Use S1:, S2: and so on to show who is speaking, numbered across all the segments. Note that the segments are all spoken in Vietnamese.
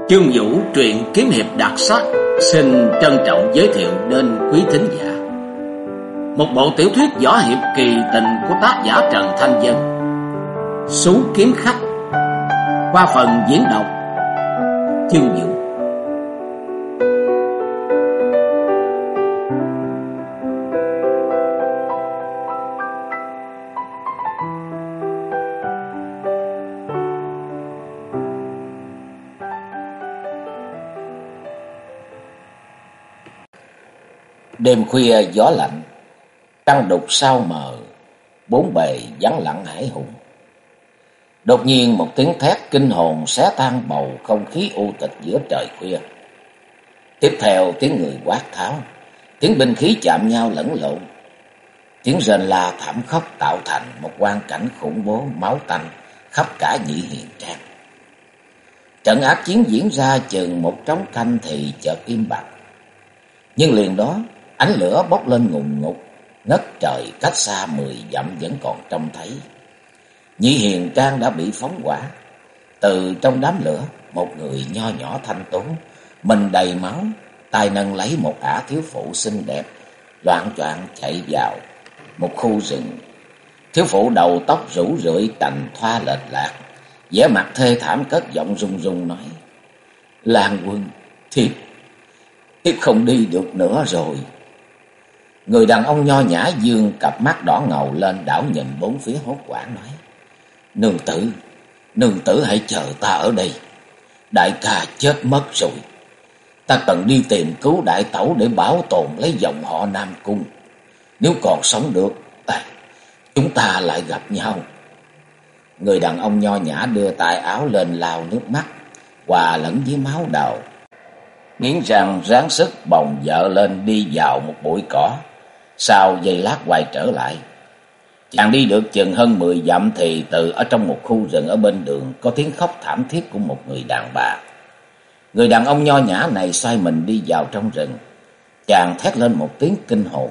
S1: Chương Vũ truyện kiếm hiệp đặc sắc xin trân trọng giới thiệu đến quý thính giả một bộ tiểu thuyết võ hiệp kỳ tình của tác giả Trần Thanh Vân, Sú Kiếm Khách, qua phần diễn đọc Chương Vũ. Đêm khuya gió lạnh, trăng đục sao mờ, bốn bề vắng lặng hải hùng. Đột nhiên một tiếng thét kinh hồn xé tan bầu không khí u tịch giữa trời khuya. Tiếp theo tiếng người quát tháo, tiếng binh khí chạm nhau lẫn lộn, tiếng rền la thảm khốc tạo thành một quang cảnh khủng bố máu tanh khắp cả Nhị Hiền Trang. Trận ác chiến diễn ra chừng một trống canh thì chợt im bặt, nhưng liền đó ánh lửa bốc lên ngùn ngụt, ngất trời cách xa 10 dặm vẫn còn trông thấy. Nhị Hiền Trang đã bị phóng hỏa. Từ trong đám lửa, một người nho nhỏ thanh tú, mình đầy máu, tay nâng lấy một ả thiếu phụ xinh đẹp, loạng choạng chạy vào một khu rừng. Thiếu phụ đầu tóc rủ rượi, cành thoa lệch lạc, vẻ mặt thê thảm, cất giọng run run nói: "Lan quân, thiếp không đi được nữa rồi." Người đàn ông nho nhã dương cặp mắt đỏ ngầu lên, đảo nhìn bốn phía hốt hoảng nói: Nương tử hãy chờ ta ở đây. Đại ca chết mất rồi. Ta cần đi tìm cứu đại tẩu để bảo tồn lấy dòng họ Nam Cung. Nếu còn sống được, chúng ta lại gặp nhau." Người đàn ông nho nhã đưa tay áo lên lau nước mắt hòa lẫn với máu đầu, nghiến răng ráng sức bồng vợ lên đi vào một bụi cỏ. Sau giây lát quay trở lại. Chàng đi được chừng hơn 10 dặm thì từ ở trong một khu rừng ở bên đường có tiếng khóc thảm thiết của một người đàn bà. Người đàn ông nho nhã này xoay mình đi vào trong rừng. Chàng thét lên một tiếng kinh hồn,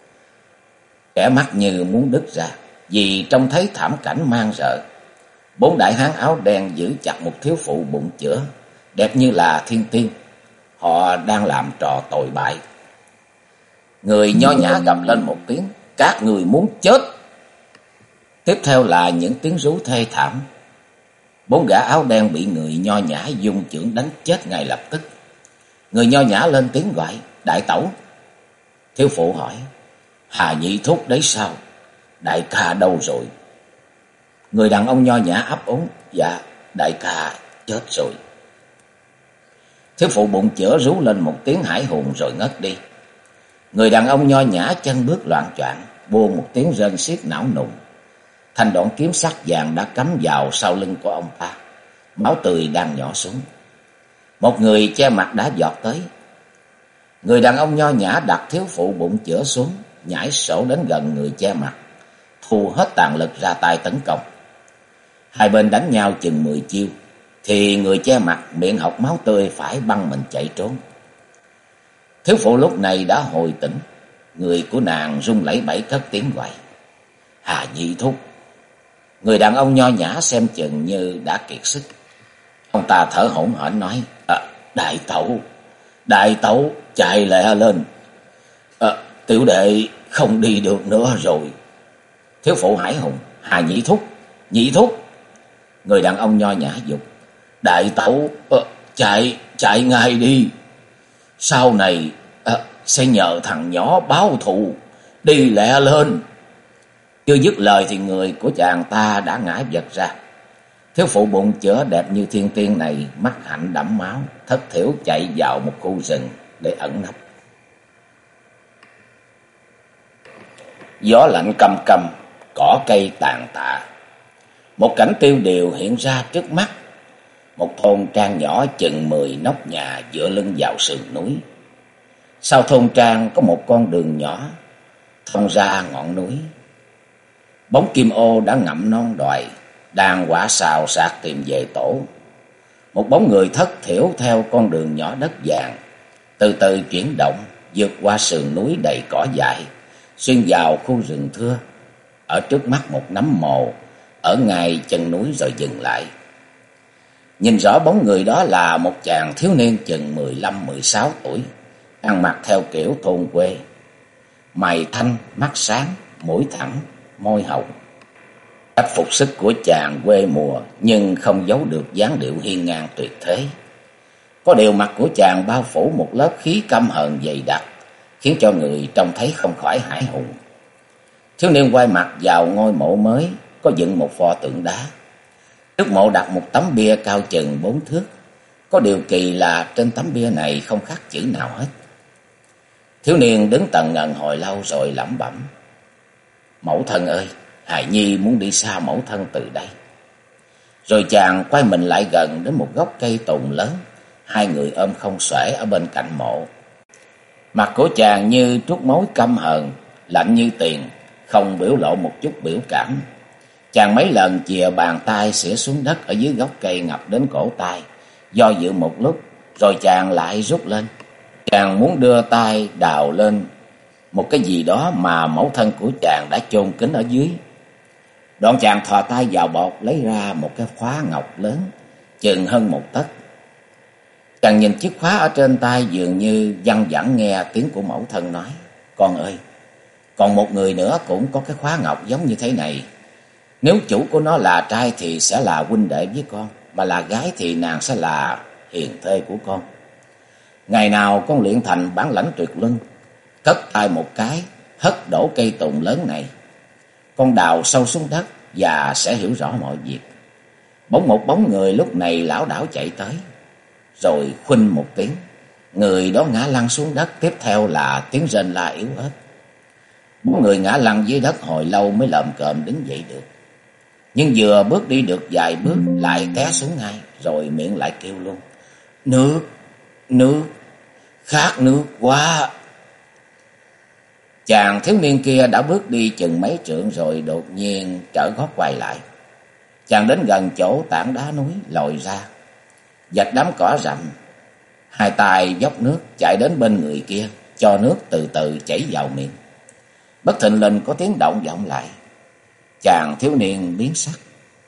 S1: kẻ mắt như muốn đứt ra vì trông thấy thảm cảnh man rợ. 4 đại hán áo đen giữ chặt một thiếu phụ bụng chữa, đẹp như là thiên tiên. Họ đang làm trò tồi bại. Người nho nhã gầm lên một tiếng: "Các người muốn chết!" Tiếp theo là những tiếng rú thê thảm. 4 gã áo đen bị người nho nhã dùng chưởng đánh chết ngay lập tức. Người nho nhã lên tiếng gọi: "Đại tẩu!" Thiếu phụ hỏi: "Hà nhị thúc đấy sao? Đại ca đâu rồi?" Người đàn ông nho nhã ấp úng: "Dạ, đại ca chết rồi." Thiếu phụ bụng chữa rú lên một tiếng hải hùng rồi ngất đi. Người đàn ông nho nhã chân bước loạng choạng, buông một tiếng rên xiết não nùng. Thanh đoạn kiếm sắc vàng đã cắm vào sau lưng của ông ta, máu tươi đang nhỏ xuống. Một người che mặt đã giọt tới. Người đàn ông nho nhã đặt thiếu phụ bụng chữa xuống, nhảy sổ đến gần người che mặt, thu hết tàn lực ra tay tấn công. Hai bên đánh nhau chừng 10 chiêu thì người che mặt miệng hộc máu tươi phải băng mình chạy trốn. Thiếu phụ lúc này đã hồi tỉnh. Người của nàng run lẩy bẩy cất tiếng gọi: "Hà nhị thúc." Người đàn ông nho nhã xem chừng như đã kiệt sức. Ông ta thở hổn hển nói: Đại tẩu chạy lẹ lên. Tiểu đệ không đi được nữa rồi." Thiếu phụ hải hùng: "Hà nhị thúc." Người đàn ông nho nhã dục: "Đại tẩu, chạy ngay đi. Sau này sẽ nhờ thằng nhỏ báo thù, đi lẹ lên." Chưa dứt lời thì người của chàng ta đã ngã vật ra. Thiếu phụ bụng chữa đẹp như thiên tiên này mắt hạnh đẫm máu, thất thểu chạy vào một khu rừng để ẩn nấp. Gió lạnh căm căm, cỏ cây tàn tạ. Một cảnh tiêu điều hiện ra trước mắt. Một thôn trang nhỏ chừng 10 nóc nhà dựa lưng vào sườn núi. Sau thôn trang có một con đường nhỏ thông ra ngọn núi. Bóng kim ô đã ngậm non đoài, đang quả xào xạc tìm về tổ. Một bóng người thất thiểu theo con đường nhỏ đất vàng, từ từ chuyển động, vượt qua sườn núi đầy cỏ dại, xuyên vào khu rừng thưa. Ở trước mắt một nấm mồ, ở ngay chân núi rồi dừng lại. Nhìn rõ bóng người đó là một chàng thiếu niên chừng 15-16 tuổi, ăn mặc theo kiểu thôn quê, mày thanh, mắt sáng, mũi thẳng, môi hồng. Cách phục sức của chàng quê mùa nhưng không giấu được dáng điệu hiên ngang tuyệt thế. Có điều mặt của chàng bao phủ một lớp khí căm hờn dày đặc, khiến cho người trông thấy không khỏi hãi hùng. Thiếu niên quay mặt vào ngôi mộ mới có dựng một pho tượng đá. Trước mộ đặt một tấm bia cao chừng 4 thước. Có điều kỳ là trên tấm bia này không khắc chữ nào hết. Thiếu niên đứng tần ngần hồi lâu rồi lẩm bẩm: "Mẫu thân ơi, hài nhi muốn đi xa mẫu thân từ đây." Rồi chàng quay mình lại gần đến một gốc cây tùng lớn. Hai người ôm không xuể ở bên cạnh mộ. Mặt của chàng như trút mối căm hờn, lạnh như tiền, không biểu lộ một chút biểu cảm. Chàng mấy lần chìa bàn tay xỉa xuống đất ở dưới gốc cây ngập đến cổ tay, do dự một lúc, rồi chàng lại rút lên. Chàng muốn đưa tay đào lên một cái gì đó mà mẫu thân của chàng đã chôn kín ở dưới. Đoạn chàng thò tay vào bọc lấy ra một cái khóa ngọc lớn, chừng hơn 1 tấc. Chàng nhìn chiếc khóa ở trên tay dường như văng vẳng nghe tiếng của mẫu thân nói: "Con ơi, còn một người nữa cũng có cái khóa ngọc giống như thế này. Nếu chủ của nó là trai thì sẽ là huynh đệ với con, mà là gái thì nàng sẽ là hiền thê của con. Ngày nào con luyện thành bản lãnh tuyệt luân, cất tay một cái, hất đổ cây tùng lớn này. Con đào sâu xuống đất và sẽ hiểu rõ mọi việc." Bỗng một bóng người lúc này lảo đảo chạy tới, rồi khuynh một tiếng, người đó ngã lăn xuống đất, tiếp theo là tiếng rên la yếu ớt. Bóng người ngã lăn dưới đất hồi lâu mới lồm cồm đứng dậy được. Nhưng vừa bước đi được vài bước lại té xuống ngay, rồi miệng lại kêu luôn: "Nước, nước, khát nước quá." Chàng thiếu niên kia đã bước đi chừng mấy trượng rồi đột nhiên trở gót quay lại. Chàng đến gần chỗ tảng đá núi lồi ra, vạch đám cỏ rậm, hai tay dốc nước chạy đến bên người kia, cho nước từ từ chảy vào miệng. Bất thình lình có tiếng động vọng lại. Chàng thiếu niên biến sắc,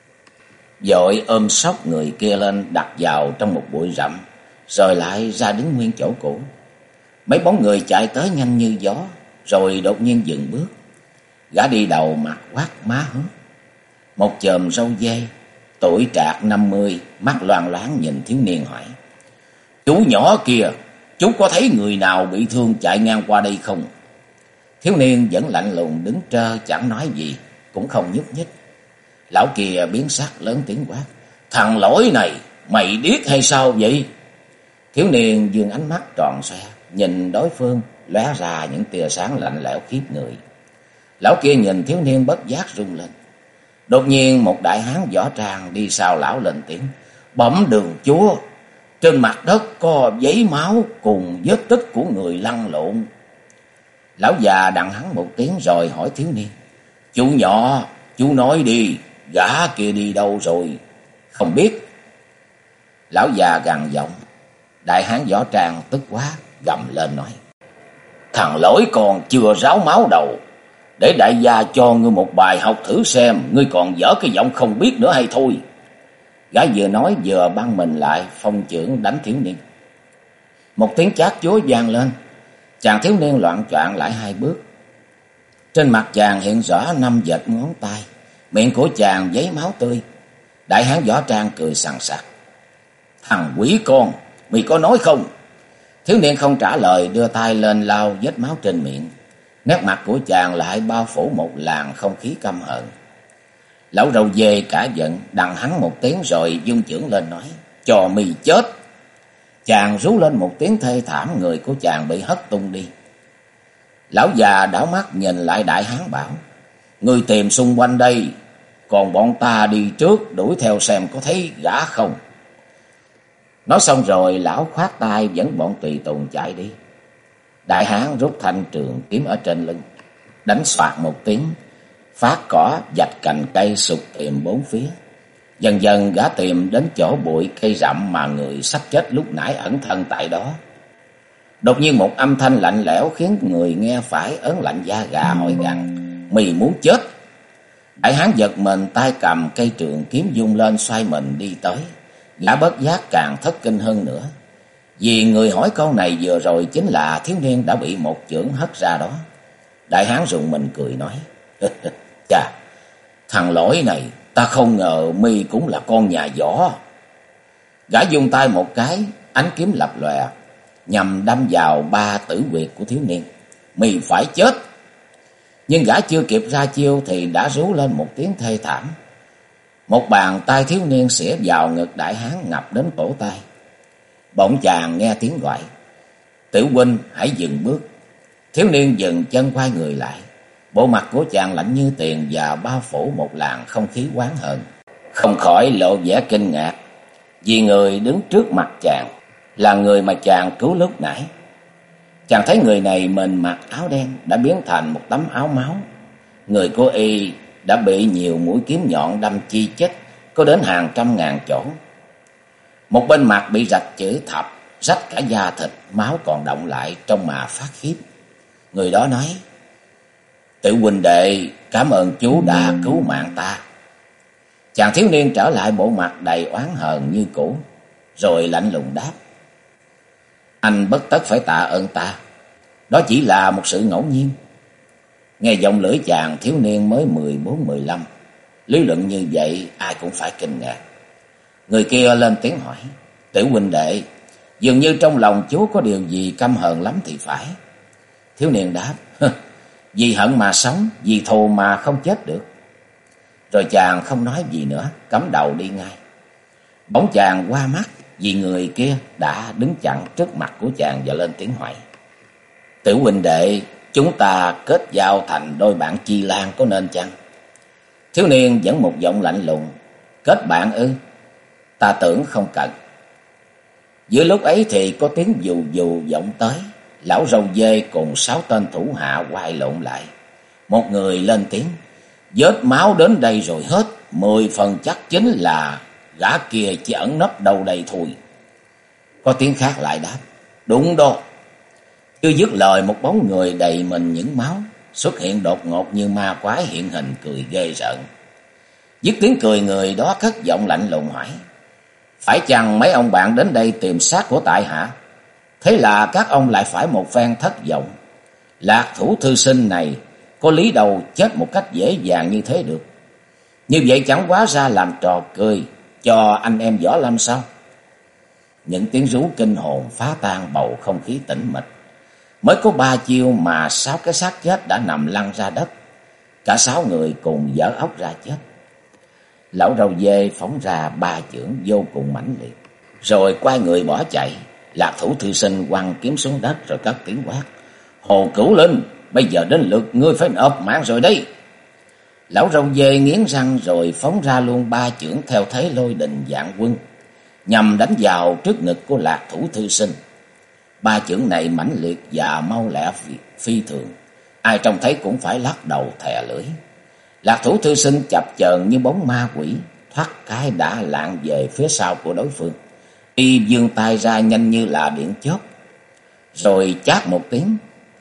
S1: vội ôm xốc người kia lên đặt vào trong một bụi rậm, rồi lại ra đứng nguyên chỗ cũ. Mấy bóng người chạy tới nhanh như gió, rồi đột nhiên dừng bước. Gã đi đầu mặt quát má hớt, một chòm râu dê, tuổi trạc 50, mắt loang loáng nhìn thiếu niên hỏi: "Chú nhỏ kia, chú có thấy người nào bị thương chạy ngang qua đây không?" Thiếu niên vẫn lạnh lùng đứng trơ chẳng nói gì, cũng không nhúc nhích. Lão kia biến sắc lớn tiếng quát: "Thằng lỗi này, mày điếc hay sao vậy?" Thiếu niên dương ánh mắt tròn xoe, nhìn đối phương lóe ra những tia sáng lạnh lẽo khiếp người. Lão kia nhìn thiếu niên bất giác run lên. Đột nhiên một đại hán võ trang đi sau lão lên tiếng: "Bẩm đường chúa, trên mặt đất có giấy máu cùng vết tích của người lăn lộn." Lão già đặng hắn một tiếng rồi hỏi thiếu niên: "Chú nhỏ, chú nói đi, gã kia đi đâu rồi?" "Không biết." Lão già gằn giọng. Đại hán võ trang tức quá gầm lên nói: "Thằng lỗi còn chưa ráo máu đầu, để đại gia cho ngươi một bài học thử xem, ngươi còn dở cái giọng không biết nữa hay thôi." Gã vừa nói vừa băng mình lại phong chưởng đánh thiếu niên. Một tiếng chát chúa vang lên, chàng thiếu niên loạng choạng lại 2 bước. Trên mặt chàng hiện rõ 5 vệt ngón tay, miệng của chàng giấy máu tươi. Đại hán võ trang cười sằng sặc: "Thằng quỷ con, mày có nói không?" Thiếu niên không trả lời, đưa tay lên lau vết máu trên miệng. Nét mặt của chàng lại bao phủ một làn không khí căm hờn. Lão râu dê cả giận, đằng hắn một tiếng rồi vung chưởng lên nói: "Cho mày chết!" Chàng rú lên một tiếng thê thảm, người của chàng bị hất tung đi. Lão già đảo mắt nhìn lại đại hán bảo: "Ngươi tìm xung quanh đây, còn bọn ta đi trước đuổi theo xem có thấy gã không." Nói xong rồi lão khoát tay dẫn bọn tùy tùng chạy đi. Đại hán rút thanh trường kiếm ở trên lưng, đánh xoạt một tiếng, phát cỏ vạch cành cây sục tìm 4 phía. Dần dần gã tìm đến chỗ bụi cây rậm mà người sắp chết lúc nãy ẩn thân tại đó. Đột nhiên một âm thanh lạnh lẽo khiến người nghe phải ớn lạnh da gà, hỏi gằn: "Mày muốn chết?" Đại hán giật mình, tay cầm cây trường kiếm vung lên xoay mình đi tới. Gã bất giác càng thất kinh hơn nữa. Vì người hỏi câu này vừa rồi chính là thiếu niên đã bị một chưởng hất ra đó. Đại hán rùng mình cười nói. Chà, thằng lỗi này, ta không ngờ mi cũng là con nhà võ. Gã dùng tay một cái, ánh kiếm lập lòe, nhằm đâm vào ba tử huyệt của thiếu niên. Mi phải chết. Nhưng gã chưa kịp ra chiêu thì đã rú lên một tiếng thê thảm. Một bàn tay thiếu niên xỉa vào ngực đại hán ngập đến cổ tay. Bỗng chàng nghe tiếng gọi. Tiểu huynh hãy dừng bước. Thiếu niên dừng chân quay người lại. Bộ mặt của chàng lạnh như tiền và bao phủ một làn không khí oán hận. Không khỏi lộ vẻ kinh ngạc, vì người đứng trước mặt chàng là người mà chàng cứu lúc nãy. Chàng thấy người này mình mặc áo đen đã biến thành một tấm áo máu. Người của y đã bị nhiều mũi kiếm nhọn đâm chi chít, có đến hàng trăm ngàn chỗ. Một bên mặt bị rạch chữ thập, rách cả da thịt, máu còn đọng lại trông mà phát khiếp. Người đó nói: Tiểu huynh đệ, cảm ơn chú đã cứu mạng ta. Chàng thiếu niên trở lại bộ mặt đầy oán hờn như cũ, rồi lạnh lùng đáp: Anh bất tất phải tạ ơn ta, đó chỉ là một sự ngẫu nhiên. Nghe giọng lưỡi chàng thiếu niên mới 14-15, lý luận như vậy ai cũng phải kinh ngạc. Người kia lên tiếng hỏi: Tiểu huynh đệ, dường như trong lòng chú có điều gì căm hờn lắm thì phải. Thiếu niên đáp: Vì hận mà sống, vì thù mà không chết được. Rồi chàng không nói gì nữa, cắm đầu đi ngay. Bỗng chàng qua mắt vì người kia đã đứng chặn trước mặt của chàng và lên tiếng hỏi: Tiểu huynh đệ, chúng ta kết giao thành đôi bạn chi lan có nên chăng? Thiếu niên vẫn một giọng lạnh lùng: Kết bạn ư? Ta tưởng không cần. Giữa lúc ấy thì có tiếng dù dù vọng tới. Lão râu dê cùng 6 tên thủ hạ quay lộn lại. Một người lên tiếng: Vết máu đến đây rồi hết, 10 phần chắc chính là gã kia chỉ ẩn nấp đâu đây thôi. Có tiếng khác lại đáp: Đúng đó. Chưa dứt lời, một bóng người đầy mình những máu xuất hiện đột ngột như ma quái hiện hình, cười ghê rợn. Dứt tiếng cười, người đó cất giọng lạnh lùng hỏi: Phải chăng mấy ông bạn đến đây tìm xác của tại hạ? Thế là các ông lại phải một phen thất vọng. Lạc thủ thư sinh này có lý đâu chết một cách dễ dàng như thế được. Như vậy chẳng quá ra làm trò cười cho anh em võ lâm sao? Những tiếng rú kinh hồn phá tan bầu không khí tĩnh mịch. Mới có 3 chiêu mà 6 cái xác chết đã nằm lăn ra đất. Cả 6 người cùng dở óc ra chết. Lão râu dê phóng ra 3 chưởng vô cùng mãnh liệt, rồi quay người bỏ chạy. Lạc thủ thư sinh quăng kiếm xuống đất rồi cất tiếng quát: Hồ Cửu Linh, bây giờ đến lượt ngươi phải nộp mạng rồi đấy. Lão râu dê nghiến răng rồi phóng ra luôn 3 chưởng theo thế lôi đình vạn quân, nhằm đánh vào trước ngực của Lạc thủ thư sinh. 3 chưởng này mãnh liệt và mau lẹ phi thường, ai trông thấy cũng phải lắc đầu thè lưỡi. Lạc thủ thư sinh chập chờn như bóng ma quỷ, thoát cái đã lạng về phía sau của đối phương. Y vươn tay ra nhanh như là điện chớp, rồi chát một tiếng,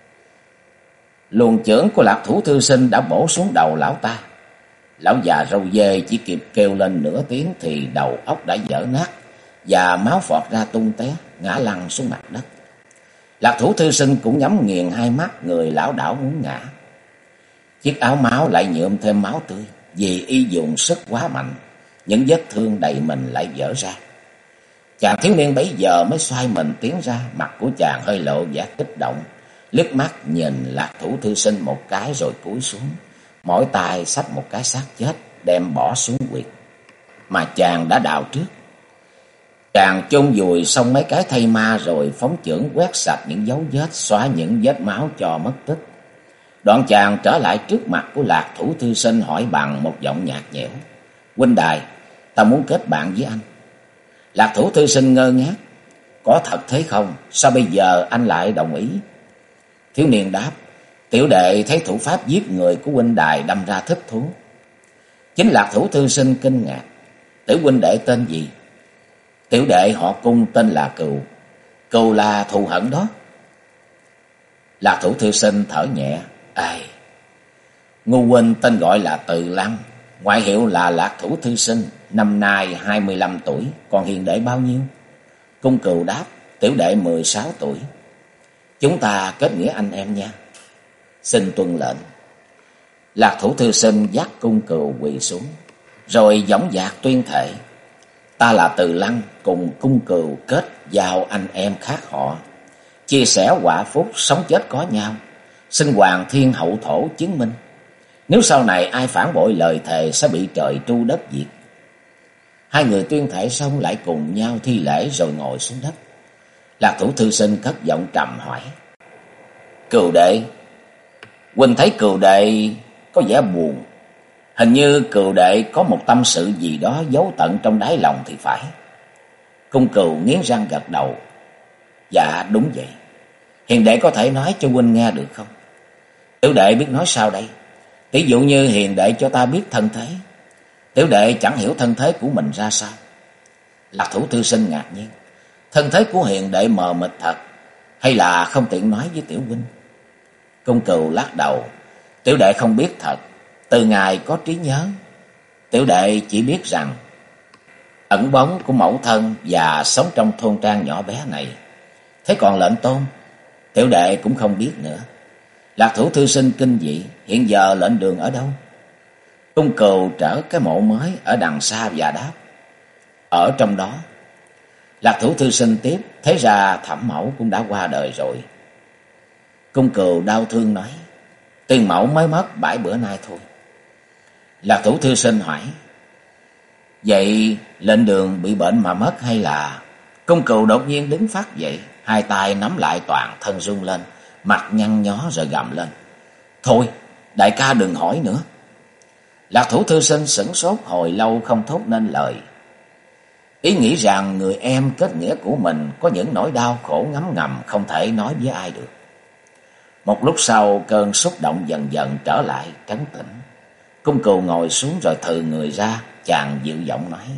S1: luồng chưởng của Lạc thủ thư sinh đã bổ xuống đầu lão ta. Lão già râu dê chỉ kịp kêu lên nửa tiếng thì đầu óc đã vỡ nát và máu phọt ra tung té, ngã lăn xuống mặt đất. Lạc thủ thư sinh cũng nhắm nghiền hai mắt, người lảo đảo muốn ngã. Chiếc áo máu lại nhuộm thêm máu tươi, vì y dùng sức quá mạnh, những vết thương đầy mình lại vỡ ra. Chàng thiếu niên bấy giờ mới xoay mình tiến ra, mặt của chàng hơi lộ vẻ kích động, liếc mắt nhìn Lạc thủ thư sinh một cái rồi cúi xuống, mỗi tay xách một cái xác chết đem bỏ xuống huyệt mà chàng đã đào trước. Chàng chôn vùi xong mấy cái thây ma rồi phóng chưởng quét sạch những dấu vết, xóa những vết máu cho mất tích. Đoạn chàng trở lại trước mặt của Lạc thủ thư sinh hỏi bằng một giọng nhạt nhẽo: Huynh đài, ta muốn kết bạn với anh. Lạc thủ thư sinh ngơ ngác: Có thật thế không? Sao bây giờ anh lại đồng ý? Thiếu niên đáp: Tiểu đệ thấy thủ pháp giết người của huynh đài đâm ra thích thú. Chính Lạc thủ thư sinh kinh ngạc: Tiểu huynh đệ tên gì? Tiểu đệ họ Cung, tên là Cừu. Cừu là thù hận đó. Lạc thủ thư sinh thở nhẹ: Ai, ngu huynh tên gọi là Từ Lăng, ngoại hiệu là Lạc Thủ thư sinh, năm nay 25 tuổi, còn hiền đệ bao nhiêu? Cung Cừu đáp, tiểu đệ 16 tuổi. Chúng ta kết nghĩa anh em nha. Xin tuân lệnh. Lạc Thủ thư sinh dắt Cung Cừu quỳ xuống, rồi dõng dạc tuyên thệ. Ta là Từ Lăng, cùng Cung Cừu kết giao anh em khác họ, chia sẻ họa phúc, sống chết có nhau. Xin Hoàng Thiên Hậu Thổ chứng minh. Nếu sau này ai phản bội lời thề sẽ bị trời tru đất diệt. Hai người tuyên thệ xong lại cùng nhau thi lễ rồi ngồi xuống đất. Lạc Thủ thư sinh cất giọng trầm hỏi. Cừu đệ, huynh thấy Cừu đệ có vẻ buồn. Hình như Cừu đệ có một tâm sự gì đó giấu tận trong đáy lòng thì phải. Cung Cừu nghiến răng gật đầu. Dạ đúng vậy. Hiền đệ có thể nói cho huynh nghe được không? Tiểu đệ biết nói sao đây? Ví dụ như hiền đệ cho ta biết thân thế. Tiểu đệ chẳng hiểu thân thế của mình ra sao. Lạc Thủ thư sinh ngạc nhiên. Thân thế của hiền đệ mờ mịt thật, hay là không tiện nói với tiểu huynh? Cung Cừu lắc đầu. Tiểu đệ không biết thật. Từ ngày có trí nhớ, tiểu đệ chỉ biết rằng ẩn bóng của mẫu thân và sống trong thôn trang nhỏ bé này. Thế còn lệnh tôn, tiểu đệ cũng không biết nữa. Lạc Thủ thư sinh kinh dị. Hiện giờ lệnh đường ở đâu? Cung Cừu trở cái mộ mới ở đằng xa và đáp. Ở trong đó. Lạc Thủ thư sinh tiếp. Thế ra Thẩm mẫu cũng đã qua đời rồi. Cung Cừu đau thương nói. Tiên mẫu mới mất 7 bữa nay thôi. Lạc Thủ thư sinh hỏi. Vậy lệnh đường bị bệnh mà mất hay là... Cung Cừu đột nhiên đứng phát dậy, hai tay nắm lại toàn thân run lên, mặt nhăn nhó rồi gầm lên. Thôi, đại ca đừng hỏi nữa. Lạc Thủ thư sinh sửng sốt hồi lâu không thốt nên lời. Ý nghĩ rằng người em kết nghĩa của mình có những nỗi đau khổ ngấm ngầm không thể nói với ai được. Một lúc sau cơn xúc động dần dần trở lại trấn tĩnh. Cung Cừu ngồi xuống rồi thừ người ra, chàng dịu giọng nói.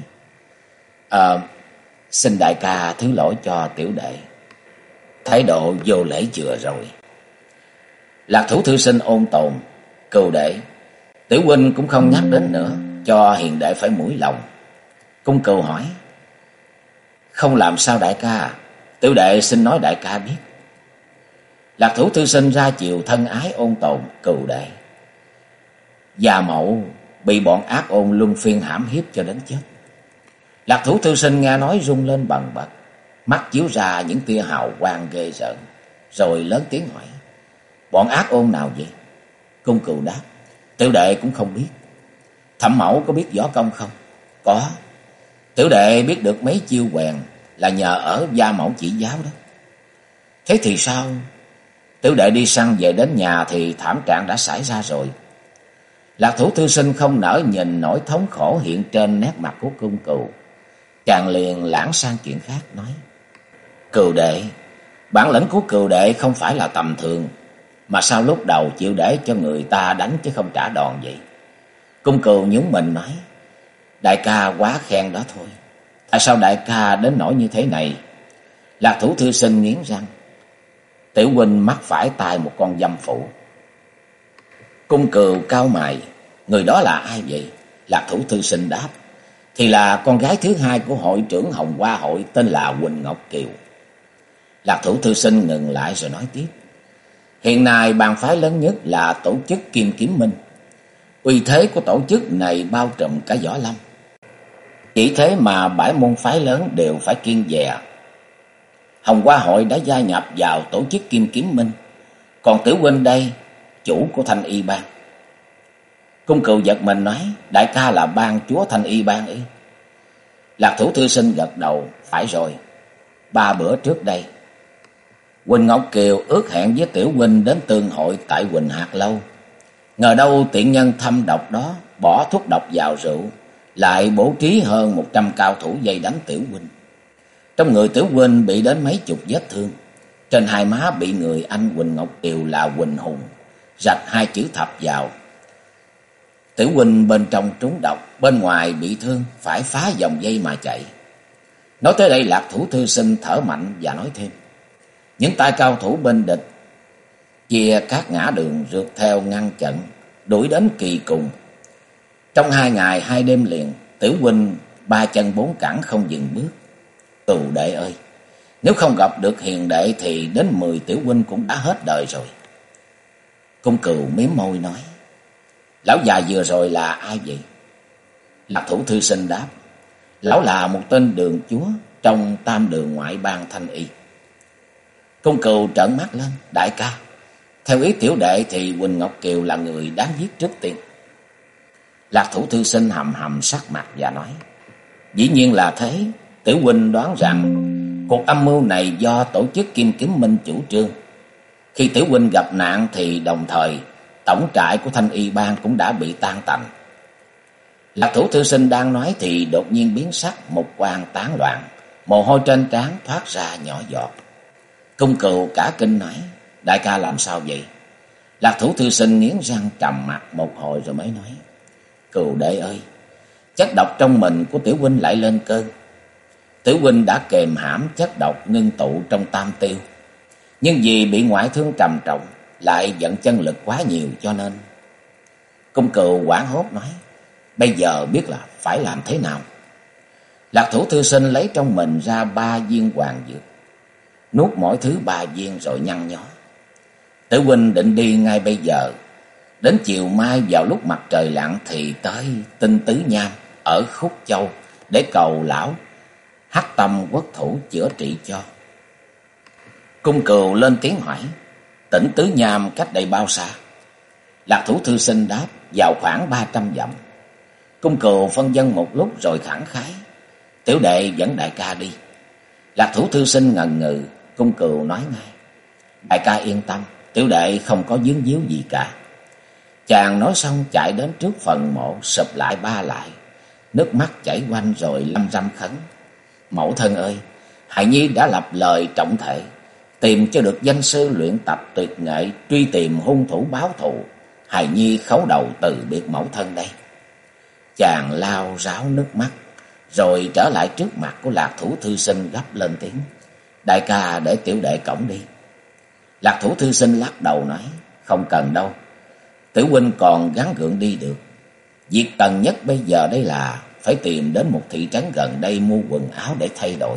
S1: Xin đại ca thứ lỗi cho tiểu đệ. Thái độ vô lễ vừa rồi. Lạc Thủ thư sinh ôn tồn. Cừu đệ, tiểu huynh cũng không nhắc đến nữa, cho hiền đệ phải mũi lòng. Cung Cừu hỏi. Không làm sao đại ca? Tiểu đệ xin nói đại ca biết. Lạc Thủ thư sinh ra chiều thân ái ôn tồn. Cừu đệ, Gia mẫu bị bọn ác ôn luân phiên hãm hiếp cho đến chết. Lạc Thủ thư sinh nghe nói rung lên bần bật, mắt chiếu ra những tia hào quang ghê rợn, rồi lớn tiếng hỏi. Bọn ác ôn nào vậy? Cung Cừu đáp. Tiểu đệ cũng không biết. Thẩm mẫu có biết võ công không? Có. Tiểu đệ biết được mấy chiêu quèn là nhờ ở gia mẫu chỉ giáo đó. Thế thì sao? Tiểu đệ đi săn về đến nhà thì thảm trạng đã xảy ra rồi. Lạc Thủ thư sinh không nỡ nhìn nỗi thống khổ hiện trên nét mặt của Cung Cừu. Chàng liền lãng sang chuyện khác nói. Cừu đệ, bản lĩnh của Cừu đệ không phải là tầm thường, mà sao lúc đầu chịu để cho người ta đánh chứ không trả đòn vậy? Cung Cừu nhún mình nói. Đại ca quá khen đó thôi. Tại sao đại ca đến nỗi như thế này? Lạc Thủ thư sinh nghiến răng. Tiểu huynh mắc phải tay một con dâm phụ. Cung Cừu cau mày. Người đó là ai vậy? Lạc Thủ thư sinh đáp. Thì là con gái thứ hai của hội trưởng Hồng Hoa hội, tên là Huỳnh Ngọc Kiều. Lạc Thủ thư sinh ngừng lại rồi nói tiếp. Hiện nay bang phái lớn nhất là tổ chức Kim Kiếm Minh. Uy thế của tổ chức này bao trùm cả võ lâm. Chỉ thế mà 7 môn phái lớn đều phải kiêng dè. Hồng Hoa hội đã gia nhập vào tổ chức Kim Kiếm Minh. Còn tiểu huynh đây, chủ của Thanh Y bang. Cung Cừu giật mình nói. Đại ca là bang chúa Thanh Y bang ý? Lạc Thủ thư sinh gật đầu. Phải rồi. 3 bữa trước đây, Huỳnh Ngọc Kiều ước hẹn với tiểu huynh đến tương hội tại Huỳnh Hạt Lâu. Ngờ đâu tiện nhân thâm độc đó bỏ thuốc độc vào rượu, lại bố trí hơn 100 cao thủ vây đánh tiểu huynh. Trong người tiểu huynh bị đến mấy chục vết thương. Trên hai má bị người anh Huỳnh Ngọc Kiều là Huỳnh Hùng rạch 2 chữ thập vào. Tiểu huynh bên trong trúng độc, bên ngoài bị thương, phải phá vòng dây mà chạy. Nói tới đây Lạc Thủ thư sinh thở mạnh và nói thêm. Những tay cao thủ bên địch chia các ngã đường rượt theo ngăn chặn, đuổi đến kỳ cùng. Trong 2 ngày 2 đêm liền, tiểu huynh ba chân bốn cẳng không dừng bước. Cừu đệ ơi, nếu không gặp được hiền đệ thì đến 10 tiểu huynh cũng đã hết đời rồi. Cung Cừu mím môi nói, lão già vừa rồi là ai vậy? Lạc Thủ thư sinh đáp, lão là một tên đường chúa trong tam đường ngoại bang Thanh Y. Cung Cừu trợn mắt lên, đại ca, theo ý tiểu đệ thì Huỳnh Ngọc Kiều là người đáng giết trước tiên. Lạc Thủ thư sinh hầm hầm sắc mặt và nói, dĩ nhiên là thế, tiểu huynh đoán rằng cuộc âm mưu này do tổ chức Kim Kiếm Minh chủ trương. Khi tiểu huynh gặp nạn thì đồng thời tổng trại của Thanh Y bang cũng đã bị tan tành. Lạc Thủ thư sinh đang nói thì đột nhiên biến sắc, một quan tán loạn, mồ hôi trên trán thoát ra nhỏ giọt. Cung Cừu cả kinh nói, đại ca làm sao vậy? Lạc Thủ thư sinh nghiến răng trầm mặt một hồi rồi mới nói, Cừu đệ ơi, chất độc trong mình của tiểu huynh lại lên cơn. Tiểu huynh đã kềm hãm chất độc ngưng tụ trong tam tiêu, nhưng vì bị ngoại thương trầm trọng, lại vận chân lực quá nhiều cho nên. Cung Cừu hoảng hốt nói, bây giờ biết là phải làm thế nào? Lạc Thủ thư sinh lấy trong mình ra 3 viên hoàng dược, nuốt mỗi thứ 3 viên rồi nhăn nhó. Tiểu huynh định đi ngay bây giờ, đến chiều mai vào lúc mặt trời lặn thì tới Tinh Tứ Nham ở Khúc Châu để cầu lão Hắc Tâm Quốc thủ chữa trị cho. Cung Cừu lên tiếng hỏi, tỉnh Tứ Nham cách đây bao xa? Lạc Thủ thư sinh đáp, vào khoảng 300 dặm. Cung Cừu phân vân một lúc rồi khẳng khái, tiểu đệ dẫn đại ca đi. Lạc Thủ thư sinh ngần ngừ. Cung Cừu nói ngay, đại ca yên tâm, tiểu đệ không có vướng víu gì cả. Chàng nói xong chạy đến trước phần mộ, sụp lại ba lại, nước mắt chảy quanh rồi lâm râm khấn, mẫu thân ơi, hài nhi đã lập lời trọng thể, tìm cho được danh sư luyện tập tuyệt nghệ, truy tìm hung thủ báo thù. Hài nhi khấu đầu từ biệt mẫu thân đây. Chàng lau ráo nước mắt, rồi trở lại trước mặt của Lạc Thủ thư sinh gấp lên tiếng, đại ca để tiểu đệ cõng đi. Lạc Thủ thư sinh lắc đầu nói, không cần đâu, tiểu huynh còn gắng gượng đi được. Việc cần nhất bây giờ đây là phải tìm đến một thị trấn gần đây mua quần áo để thay đổi.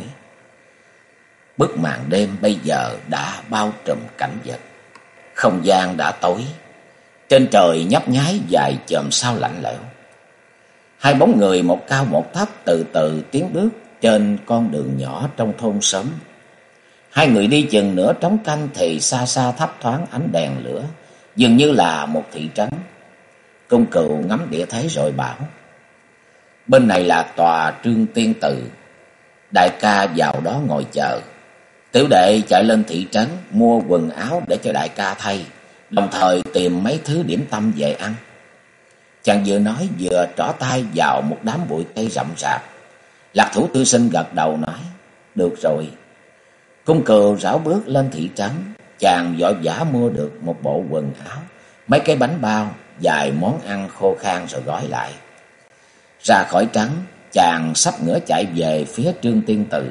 S1: Bức màn đêm bây giờ đã bao trùm cảnh vật, không gian đã tối, trên trời nhấp nháy vài chòm sao lạnh lẽo. Hai bóng người một cao một thấp từ từ tiến bước trên con đường nhỏ trong thôn xóm. Hai người đi chừng nửa trống canh thì xa xa thấp thoáng ánh đèn lửa, dường như là một thị trấn. Cung Cừu ngắm địa thế rồi bảo, bên này là tòa Trương Tiên Tự, đại ca vào đó ngồi chờ. Tiểu đệ chạy lên thị trấn mua quần áo để cho đại ca thay, đồng thời tìm mấy thứ điểm tâm về ăn. Chàng vừa nói vừa trỏ tay vào một đám bụi cây rậm rạp. Lạc Thủ thư sinh gật đầu nói, được rồi. Cung Cừu rảo bước lên thị trấn. Chàng vội vã mua được một bộ quần áo, mấy cái bánh bao, vài món ăn khô khan rồi gói lại. Ra khỏi trấn, chàng sắp ngửa chạy về phía Trương Tiên Tự.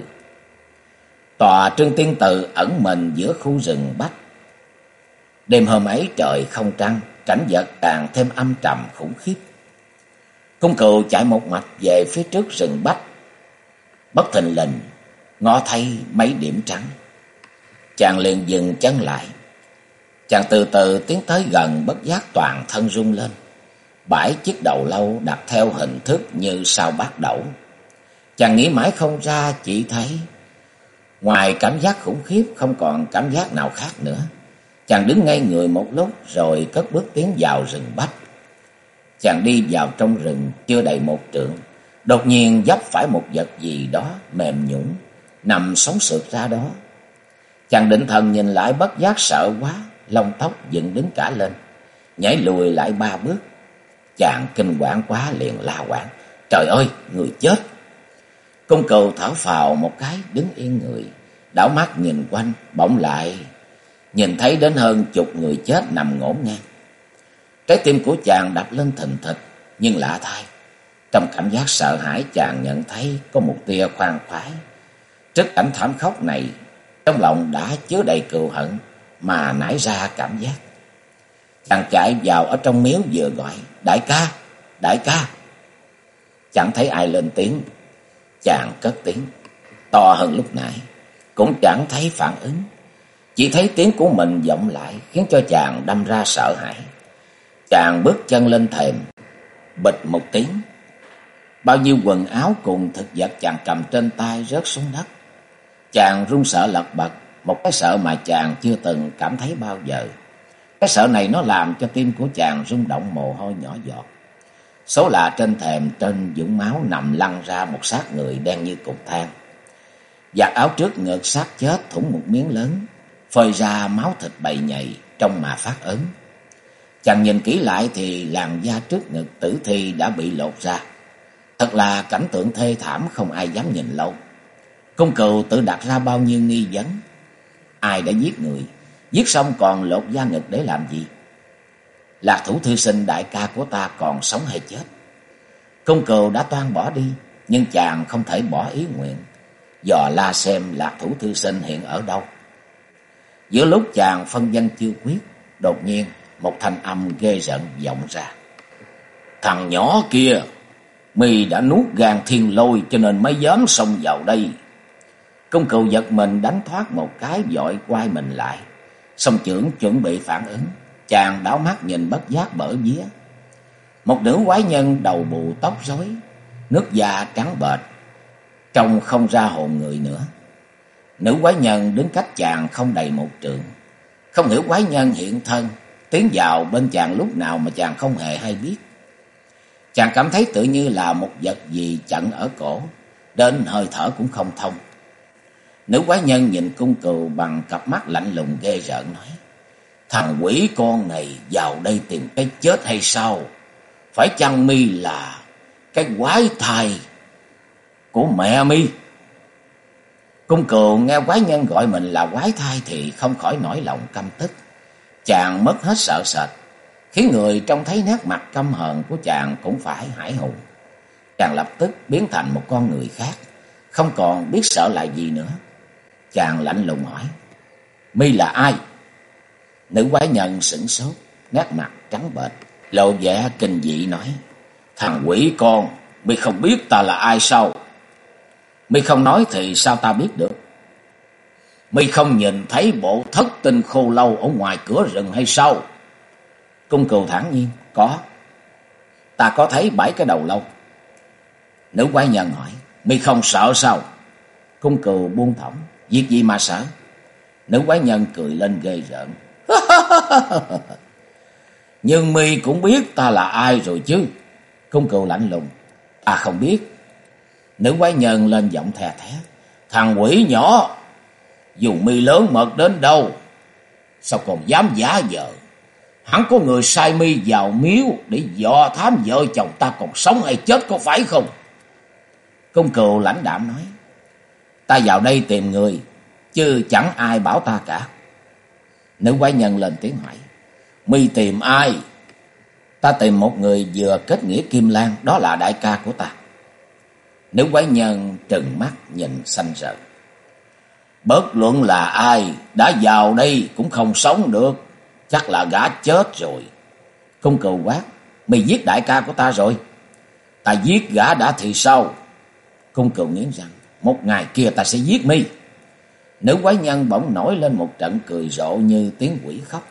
S1: Tòa Trương Tiên Tự ẩn mình giữa khu rừng bách. Đêm hôm ấy trời không trăng, cảnh vật càng thêm âm trầm khủng khiếp. Cung Cừu chạy một mạch về phía trước rừng bách. Bất thình lình ngó thấy mấy điểm trắng, chàng liền dừng chân lại. Chàng từ từ tiến tới gần, bất giác toàn thân rung lên. 7 chiếc đầu lâu đặt theo hình thức như sao bát đẩu. Chàng nghĩ mãi không ra, chỉ thấy ngoài cảm giác khủng khiếp không còn cảm giác nào khác nữa. Chàng đứng ngây người một lúc rồi cất bước tiến vào rừng bách. Chàng đi vào trong rừng chưa đầy 1 trượng, đột nhiên vấp phải một vật gì đó mềm nhũn nằm sống sượt ra đó. Chàng định thần nhìn lại, bất giác sợ quá, lông tóc dựng đứng cả lên, nhảy lùi lại 3 bước. Chàng kinh hoảng quá liền la hoảng, trời ơi, người chết! Cung Cừu thở phào một cái, đứng yên người, đảo mắt nhìn quanh, bỗng lại nhìn thấy đến hơn 10 người chết nằm ngổn ngang. Trái tim của chàng đập lên thình thịch, nhưng lạ thay, trong cảm giác sợ hãi chàng nhận thấy có một tia khoan khoái. Trước cảnh thảm khốc này, trong lòng đã chứa đầy cừu hận mà nảy ra cảm giác. Chàng chạy vào ở trong miếu vừa gọi, đại ca, đại ca. Chẳng thấy ai lên tiếng. Chàng cất tiếng to hơn lúc nãy, cũng chẳng thấy phản ứng. Chỉ thấy tiếng của mình vọng lại khiến cho chàng đâm ra sợ hãi. Chàng bước chân lên thềm, bịch một tiếng. Bao nhiêu quần áo cùng thực vật chàng cầm trên tay rớt xuống đất. Chàng run sợ lật bật, một cái sợ mà chàng chưa từng cảm thấy bao giờ. Cái sợ này nó làm cho tim của chàng rung động, mồ hôi nhỏ giọt. Số là trên thềm, trên vũng máu nằm lăn ra một xác người đen như cục than. Vạt áo trước ngực xác chết thủng một miếng lớn, phơi ra máu thịt bầy nhầy, trông mà phát ớn. Chàng nhìn kỹ lại thì làn da trước ngực tử thi đã bị lột ra. Thật là cảnh tượng thê thảm không ai dám nhìn lâu. Cung Cừu tự đặt ra bao nhiêu nghi vấn. Ai đã giết người? Giết xong còn lột da ngực để làm gì? Lạc Thủ Thư Sinh đại ca của ta còn sống hay chết? Cung Cừu đã toan bỏ đi, nhưng chàng không thể bỏ ý nguyện, dò la xem Lạc Thủ Thư Sinh hiện ở đâu. Giữa lúc chàng phân vân chưa quyết, đột nhiên một thanh âm ghê rợn vọng ra. Thằng nhỏ kia, mi đã nuốt gan thiên lôi cho nên mới dám xông vào đây. Cung Cừu giật mình đánh thoát một cái, vội quay mình lại. Song chưởng chuẩn bị phản ứng, chàng đảo mắt nhìn bất giác bở vía. Một nữ quái nhân đầu bù tóc rối, nước da trắng bệch, trông không ra hồn người nữa. Nữ quái nhân đứng cách chàng không đầy một trượng. Không hiểu quái nhân hiện thân tiến vào bên chàng lúc nào mà chàng không hề hay biết. Chàng cảm thấy tự như là một vật gì chặn ở cổ, đến hơi thở cũng không thông. Nữ quái nhân nhìn Cung Cừu bằng cặp mắt lạnh lùng ghê rợn nói: Thằng quỷ con này vào đây tìm cái chết hay sao? Phải chăng mi là cái quái thai của mẹ mi? Cung Cừu nghe quái nhân gọi mình là quái thai thì không khỏi nổi lòng căm tức. Chàng mất hết sợ sệt, khiến người trông thấy nét mặt căm hờn của chàng cũng phải hãi hùng. Chàng lập tức biến thành một con người khác, không còn biết sợ là gì nữa. Chàng lạnh lùng hỏi: mi là ai? Nữ quái nhân sửng sốt, nét mặt trắng bệch, lộ vẻ kinh dị nói: Thằng quỷ con, mi không biết ta là ai sao? Mi không nói thì sao ta biết được? Mi không nhìn thấy bộ thất tinh khô lâu ở ngoài cửa rừng hay sao? Cung Cừu thản nhiên: Có. Ta có thấy 7 cái đầu lâu. Nữ quái nhân hỏi: Mi không sợ sao? Cung Cừu buông thõng: Việc gì mà sợ? Nữ quái nhân cười lên ghê rợn: Nhưng mi cũng biết ta là ai rồi chứ? Cung Cừu lạnh lùng: Ta không biết. Nữ quái nhân lên giọng the thé: Thằng quỷ nhỏ, dù mi lớn mật đến đâu, sao còn dám giả vờ? Hẳn có người sai mi vào miếu để dò thám vợ chồng ta còn sống hay chết, có phải không? Cung Cừu lãnh đạm nói: Ta vào đây tìm người, chứ chẳng ai bảo ta cả. Nữ quái nhân lên tiếng hỏi: Mi tìm ai? Ta tìm một người vừa kết nghĩa Kim Lan, đó là đại ca của ta. Nữ quái nhân trừng mắt nhìn xanh rợn: Bất luận là ai, đã vào đây cũng không sống được, chắc là gã chết rồi. Cung Cừu quát: Mi giết đại ca của ta rồi? Ta giết gã đã thì sao? Cung Cừu nghiến răng: Một ngày kia ta sẽ giết mi. Nữ quái nhân bỗng nổi lên một trận cười rộ như tiếng quỷ khóc: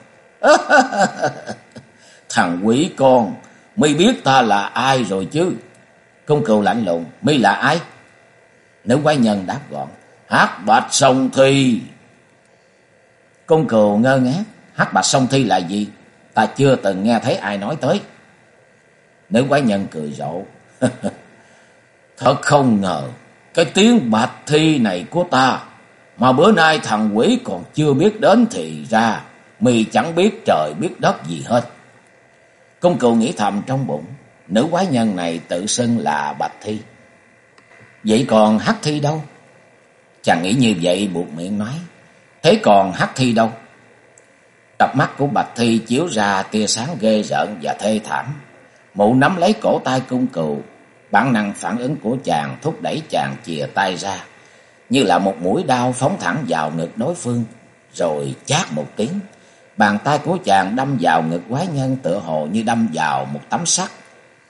S1: Thằng quỷ con, mi biết ta là ai rồi chứ? Cung Cừu lạnh lùng: Mi là ai? Nữ quái nhân đáp gọn: Hắc Bạch Song Thi. Cung Cừu ngơ ngác: Hắc Bạch Song Thi là gì? Ta chưa từng nghe thấy ai nói tới. Nữ quái nhân cười rộ: Thật không ngờ, cái tiếng Bạch Thi này của ta mà bữa nay thằng quỷ còn chưa biết đến, thì ra mi chẳng biết trời biết đất gì hết. Cung Cừu nghĩ thầm trong bụng, nữ quái nhân này tự xưng là Bạch Thi, vậy còn Hắc Thi đâu? Chàng nghĩ như vậy buộc miệng nói: Thế còn Hắc Thi đâu? Cặp mắt của Bạch Thi chiếu ra tia sáng ghê rợn và thê thảm. Mụ nắm lấy cổ tay Cung Cừu, bản năng phản ứng của chàng thúc đẩy chàng chìa tay ra, như là một mũi đao phóng thẳng vào ngực đối phương. Rồi chát một tiếng, bàn tay của chàng đâm vào ngực quái nhân tựa hồ như đâm vào một tấm sắt.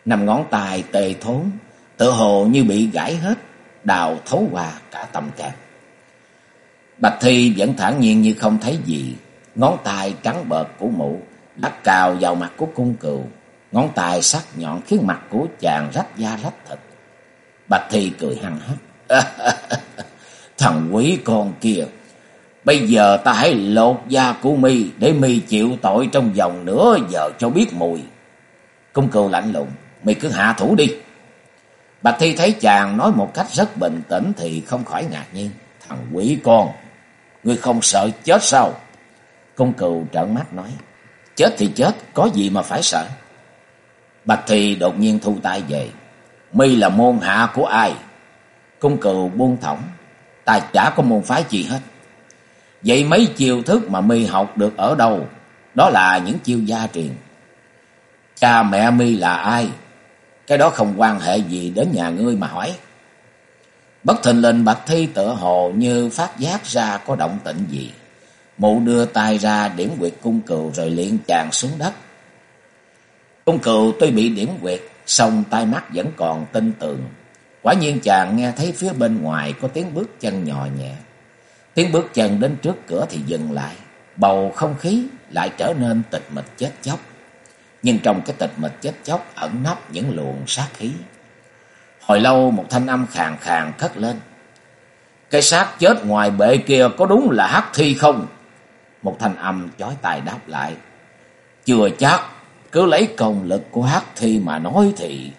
S1: Năm ngón tay tê thốn, tựa hồ như bị gãy hết, đào thấu qua cả tâm can. Bạch Thi vẫn thản nhiên như không thấy gì. Ngón tay trắng bợt của mụ đắp cào vào mặt của Cung Cừu. Ngón tay sắc nhọn khiến mặt của chàng rách da rách thịt. Bạch Thi cười hăng hắc. Thằng quý con kia, bây giờ ta hãy lột da của mi để mi chịu tội trong vòng nửa giờ cho biết mùi. Cung Cừu lạnh lùng. Mi cứ hạ thủ đi. Bạch Thi thấy chàng nói một cách rất bình tĩnh thì không khỏi ngạc nhiên. Thằng quỷ con, ngươi không sợ chết sao? Cung Cừu trợn mắt nói. Chết thì chết, có gì mà phải sợ? Bạch Thi đột nhiên thu tay về. Mi là môn hạ của ai? Cung Cừu buông thõng. Ta chả có môn phái gì hết. Vậy mấy chiêu thức mà mi học được ở đâu? Đó là những chiêu gia truyền. Cha mẹ mi là ai? Cái đó không quan hệ gì đến nhà ngươi mà hỏi. Bất thình lình Bạch Thi tựa hồ như phát giác ra có động tĩnh gì. Mụ đưa tay ra điểm quyệt Cung Cừu rồi liệng chàng xuống đất. Cung Cừu tuy bị điểm quyệt, song tai mắt vẫn còn tinh tường. Quả nhiên chàng nghe thấy phía bên ngoài có tiếng bước chân nhỏ nhẹ. Tiếng bước chân đến trước cửa thì dừng lại. Bầu không khí lại trở nên tịch mịch chết chóc. Nhưng trong cái tịch mịch chết chóc ẩn nấp những luồng sát khí. Hồi lâu một thanh âm khàn khàn cất lên. Cái xác chết ngoài bệ kia có đúng là Hắc Thi không? Một thanh âm chói tai đáp lại. Chưa chắc, cứ lấy công lực của Hắc Thi mà nói thì...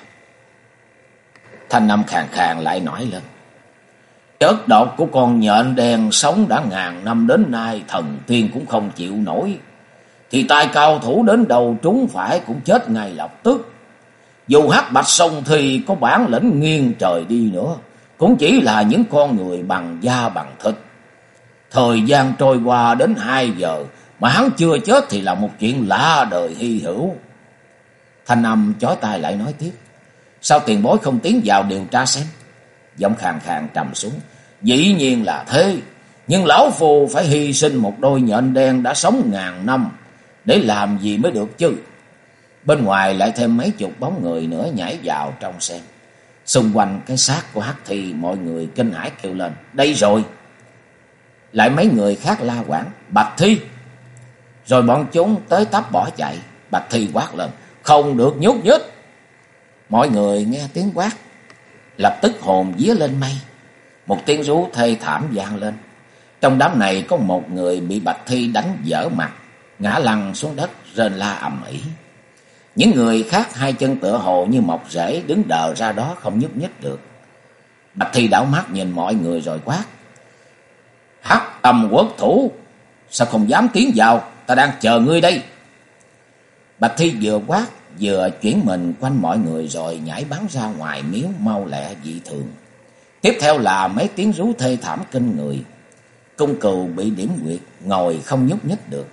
S1: Thanh âm khàn khàn lại nói lên. Chất độc của con nhện đen sống đã ngàn năm đến nay thần tiên cũng không chịu nổi. Thì tay cao thủ đến đầu trúng phải cũng chết ngay lập tức. Dù Hắc Bạch Sông thì có bản lĩnh nghiêng trời đi nữa, cũng chỉ là những con người bằng da bằng thịt. Thời gian trôi qua đến 2 giờ mà hắn chưa chết thì là một chuyện lạ đời hy hữu. Thanh âm chói tai lại nói tiếp. Sao tiền bối không tiến vào điều tra xem? Giọng khàn khàn trầm xuống. Dĩ nhiên là thế, nhưng lão phù phải hy sinh một đôi nhện đen đã sống ngàn năm để làm gì mới được chứ? Bên ngoài lại thêm mấy chục bóng người nữa nhảy vào trong xem. Xung quanh cái xác của Hắc Thi mọi người kinh hãi kêu lên. Đây rồi! Lại mấy người khác la quảng. Bạch Thi! Rồi bọn chúng tới tấp bỏ chạy. Bạch Thi quát lên. Không được nhúc nhích! Mọi người nghe tiếng quát, lập tức hồn vía lên mây. Một tiếng rú thê thảm vang lên. Trong đám này có một người bị Bạch Thi đánh dở mặt, ngã lăn xuống đất rên la ầm ĩ. Những người khác hai chân tựa hồ như mọc rễ đứng đờ ra đó không nhúc nhích được. Bạch Thi đảo mắt nhìn mọi người rồi quát. Hắc Âm Quốc thủ, sao không dám tiến vào? Ta đang chờ ngươi đây. Bạch Thi vừa quát vừa chuyển mình quanh mọi người rồi nhảy bắn ra ngoài miếu mau lẹ dị thường. Tiếp theo là mấy tiếng rú thê thảm kinh người. Cung Cừu bị điểm quyệt, ngồi không nhúc nhích được.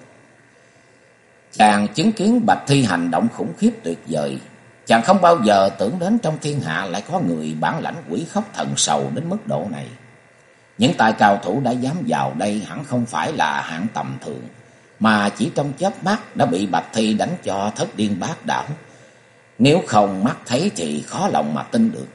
S1: Chàng chứng kiến Bạch Thi hành động khủng khiếp tuyệt vời. Chàng không bao giờ tưởng đến trong thiên hạ lại có người bản lãnh quỷ khóc thần sầu đến mức độ này. Những tài cao thủ đã dám vào đây hẳn không phải là hạng tầm thường, mà chỉ trong chớp mắt đã bị Bạch Thi đánh cho thất điên bát đảo. Nếu không mắt thấy thì khó lòng mà tin được.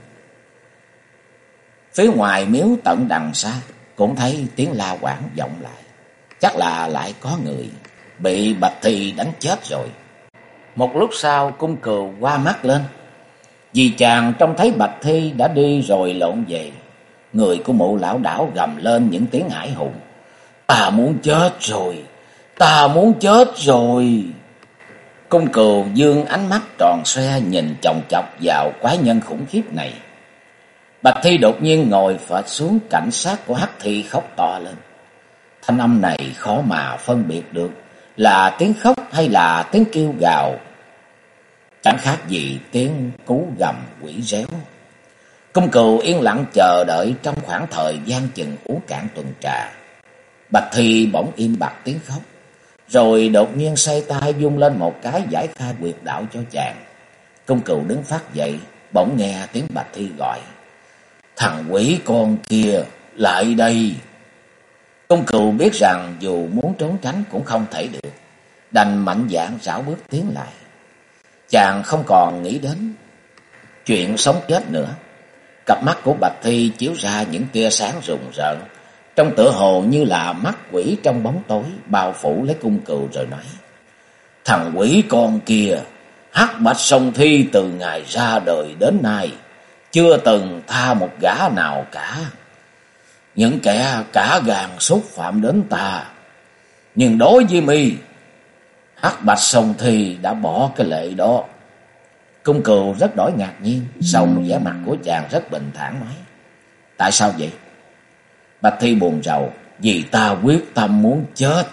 S1: Phía ngoài miếu tận đằng xa cũng thấy tiếng la quảng vọng lại. Chắc là lại có người bị Bạch Thi đánh chết rồi. Một lúc sau Cung Cừu qua mắt lên, vì chàng trông thấy Bạch Thi đã đi rồi lộn về. Người của mụ lão đảo gầm lên những tiếng hãi hùng. Ta muốn chết rồi, ta muốn chết rồi. Cung Cừu dương ánh mắt tròn xoe nhìn chòng chọc vào quái nhân khủng khiếp này. Bạch Thi đột nhiên ngồi phệt xuống cạnh xác của Hắc Thi khóc to lên. Thanh âm này khó mà phân biệt được là tiếng khóc hay là tiếng kêu gào. Chẳng khác gì tiếng cú gầm quỷ réo. Cung Cừu yên lặng chờ đợi trong khoảng thời gian chừng uống cạn tuần trà. Bạch Thi bỗng im bặt tiếng khóc, rồi đột nhiên xoay tay vung lên một cái giải khai quyệt đạo cho chàng. Cung Cừu đứng phát dậy, bỗng nghe tiếng Bạch Thi gọi. Thằng quỷ con kia, lại đây! Cung Cừu biết rằng dù muốn trốn tránh cũng không thể được, đành mạnh dạn rảo bước tiến lại. Chàng không còn nghĩ đến chuyện sống chết nữa. Cặp mắt của Bạch Thi chiếu ra những tia sáng rùng rợn, trông tựa hồ như là mắt quỷ trong bóng tối, bao phủ lấy Cung Cừu rồi nói: Thằng quỷ con kia, Hắc Bạch Song Thi từ ngày ra đời đến nay chưa từng tha một gã nào cả. Những kẻ cả gan xúc phạm đến ta, nhưng đối với mi, Hắc Bạch Song Thi đã bỏ cái lệ đó. Cung Cừu rất đổi ngạc nhiên, song vẻ mặt của chàng rất bình thản nói: Tại sao vậy? Bạch Thi buồn rầu: Vì ta quyết tâm muốn chết.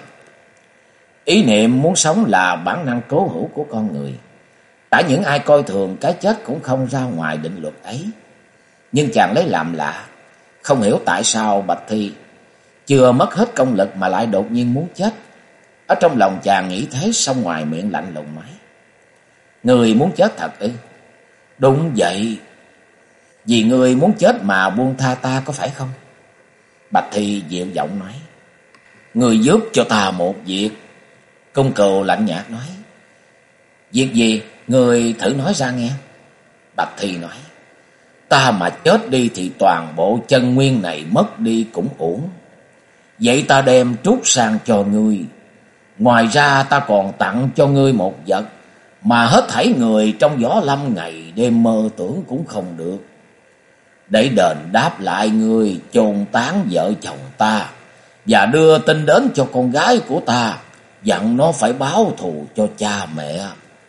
S1: Ý niệm muốn sống là bản năng cố hữu của con người. Cả những ai coi thường cái chết cũng không ra ngoài định luật ấy. Nhưng chàng lấy làm lạ, không hiểu tại sao Bạch Thi chưa mất hết công lực mà lại đột nhiên muốn chết. Ở trong lòng chàng nghĩ thế, xong ngoài miệng lạnh lùng nói: Người muốn chết thật ư? Đúng vậy. Vì người muốn chết mà buông tha ta có phải không? Bạch Thi dịu giọng nói: Người giúp cho ta một việc. Cung Cừu lạnh nhạt nói: Việc gì? Người thử nói ra nghe. Bạch Thi nói: Ta mà chết đi thì toàn bộ chân nguyên này mất đi cũng uổng. Vậy ta đem trút sang cho ngươi. Ngoài ra ta còn tặng cho ngươi một vật mà hết thảy người trong võ lâm ngày đêm mơ tưởng cũng không được. Để đền đáp lại ngươi chôn táng vợ chồng ta, và đưa tin đến cho con gái của ta, dặn nó phải báo thù cho cha mẹ.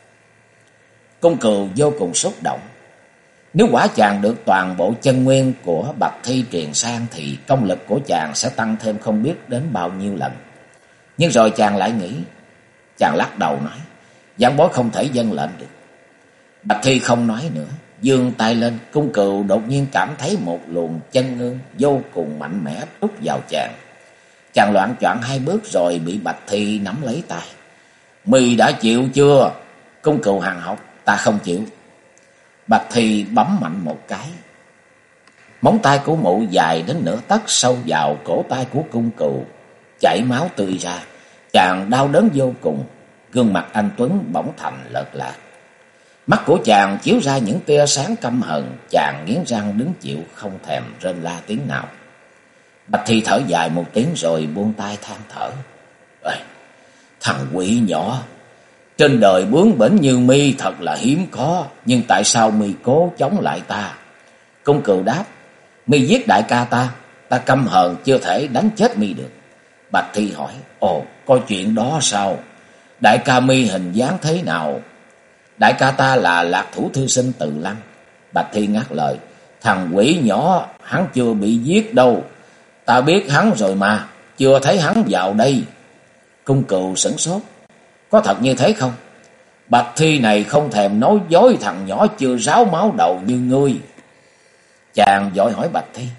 S1: Cung Cừu vô cùng xúc động. Nếu quả chàng được toàn bộ chân nguyên của Bạch Thi truyền sang thì công lực của chàng sẽ tăng thêm không biết đến bao nhiêu lần. Nhưng rồi chàng lại nghĩ, chàng lắc đầu nói: Giảng bối không thể dâng lệnh được. Bạch Thi không nói nữa, giương tay lên. Cung Cừu đột nhiên cảm thấy một luồng chân ngưng vô cùng mạnh mẽ trút vào chàng. Chàng loạng choạng hai bước rồi bị Bạch Thi nắm lấy tay. Mi đã chịu chưa? Cung Cừu hằn học: Ta không chịu. Bạch Thi bấm mạnh một cái. Móng tay của mụ dài đến nửa tấc sâu vào cổ tay của Cung Cừu, chảy máu tươi ra. Chàng đau đớn vô cùng, gương mặt anh tuấn bỗng thành lợt lạc. Mắt của chàng chiếu ra những tia sáng căm hận. Chàng nghiến răng đứng chịu, không thèm rên la tiếng nào. Bạch Thi thở dài một tiếng rồi buông tay than thở: Thằng quỷ nhỏ, trên đời bướng bỉnh như mi thật là hiếm có, nhưng tại sao mi cố chống lại ta? Cung Cừu đáp: Mi giết đại ca ta căm hờn chưa thể đánh chết mi được. Bạch Thi hỏi: Ồ, có chuyện đó sao? Đại ca mi hình dáng thế nào? Đại ca ta là Lạc Thủ thư sinh Từ Lăng. Bạch Thi ngắt lời: Thằng quỷ nhỏ, hắn chưa bị giết đâu. Ta biết hắn rồi mà, chưa thấy hắn vào đây. Cung Cừu sửng sốt: Có thật như thế không? Bạch Thi này không thèm nói dối thằng nhỏ chưa ráo máu đầu như ngươi. Chàng vội hỏi Bạch Thi: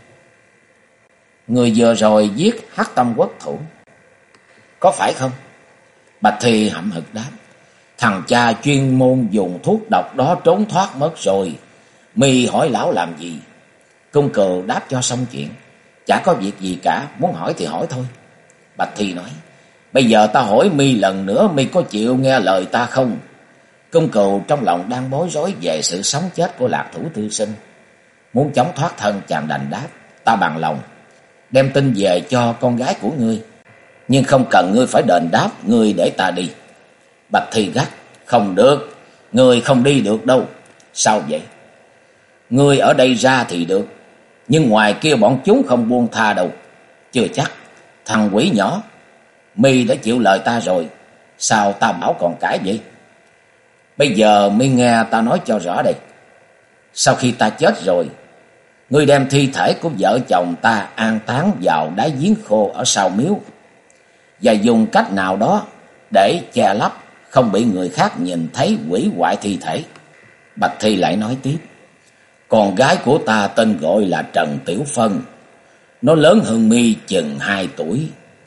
S1: Người vừa rồi giết Hắc Tâm Quốc thủ, có phải không? Bạch Thi hậm hực đáp: Thằng cha chuyên môn dùng thuốc độc đó trốn thoát mất rồi. Mi hỏi lão làm gì? Cung Cừu đáp cho xong chuyện: Chả có việc gì cả, muốn hỏi thì hỏi thôi. Bạch Thi nói: Bây giờ ta hỏi mi lần nữa, mi có chịu nghe lời ta không? Cung Cừu trong lòng đang bối rối về sự sống chết của Lạc Thủ thư sinh, muốn chống thoát thân. Chàng đành đáp: Ta bằng lòng đem tin về cho con gái của ngươi, nhưng không cần ngươi phải đền đáp, ngươi để ta đi. Bạch Thi gắt: Không được, ngươi không đi được đâu. Sao vậy? Ngươi ở đây ra thì được, nhưng ngoài kia bọn chúng không buông tha đâu. Chưa chắc. Thằng quỷ nhỏ, mi đã chịu lời ta rồi, sao ta bảo còn cãi vậy? Bây giờ mi nghe ta nói cho rõ đây. Sau khi ta chết rồi, ngươi đem thi thể của vợ chồng ta an táng vào đáy giếng khô ở sau miếu, và dùng cách nào đó để che lấp, không bị người khác nhìn thấy hủy hoại thi thể. Bạch Thi lại nói tiếp: Con gái của ta tên gọi là Trần Tiểu Phân. Nó lớn hơn mi chừng 2 tuổi.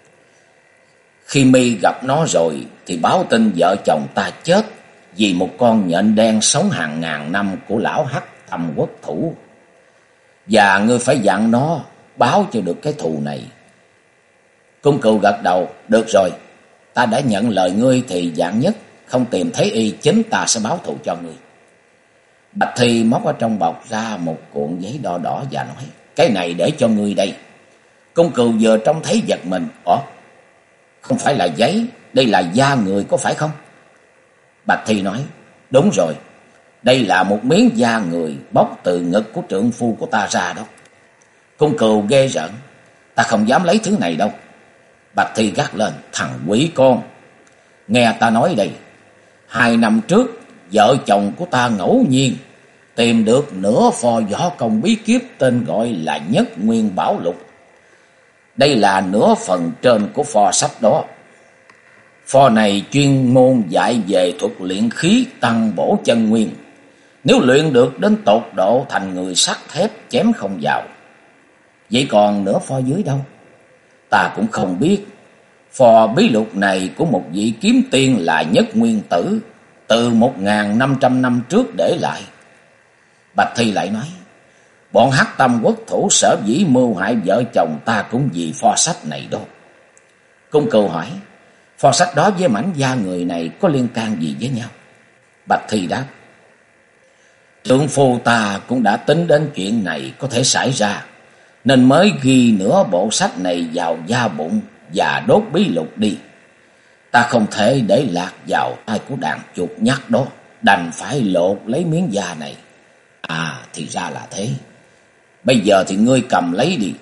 S1: Khi mi gặp nó rồi thì báo tin vợ chồng ta chết vì một con nhện đen sống hàng ngàn năm của lão Hắc Tâm Quốc thủ. Và ngươi phải dặn nó báo cho được cái thù này. Cung Cừu gật đầu: Được rồi, ta đã nhận lời ngươi thì vạn nhất không tìm thấy y, chính ta sẽ báo thù cho ngươi. Bạch Thi móc ở trong bọc ra một cuộn giấy đỏ đỏ và nói, cái này để cho ngươi đây. Cung Cừu vừa trông thấy giật mình, không phải là giấy, đây là da người có phải không? Bạch Thi nói, đúng rồi, đây là một miếng da người bóc từ ngực của trượng phu của ta ra đó. Cung Cừu ghê rợn, ta không dám lấy thứ này đâu. Bạch Thi gắt lên, thằng quỷ con, nghe ta nói đây, 2 năm trước vợ chồng của ta ngẫu nhiên tìm được nửa pho võ công bí kíp tên gọi là Nhất Nguyên Bảo Lục. Đây là nửa phần trên của pho sách đó. Pho này chuyên môn dạy về thuật luyện khí tăng bổ chân nguyên. Nếu luyện được đến tột độ thành người sắt thép chém không vào. Vậy còn nửa pho dưới đâu? Ta cũng không biết. Pho bí lục này của một vị kiếm tiên là Nhất Nguyên Tử, từ 1500 năm trước để lại. Bạch Thi lại nói, bọn Hắc Tâm quốc thủ sở dĩ mưu hại vợ chồng ta cũng vì pho sách này đó. Cung Cừu hỏi, pho sách đó với mảnh da người này có liên can gì với nhau? Bạch Thi đáp, trượng phu ta cũng đã tính đến chuyện này có thể xảy ra, nên mới ghi nửa bộ sách này vào da bụng và đốt bí lục đi. Ta không thể để lạc vào tay của đàn chuột nhắt đó, đành phải lột lấy miếng da này. À, thì ra là thế. Bây giờ thì ngươi cầm lấy đi.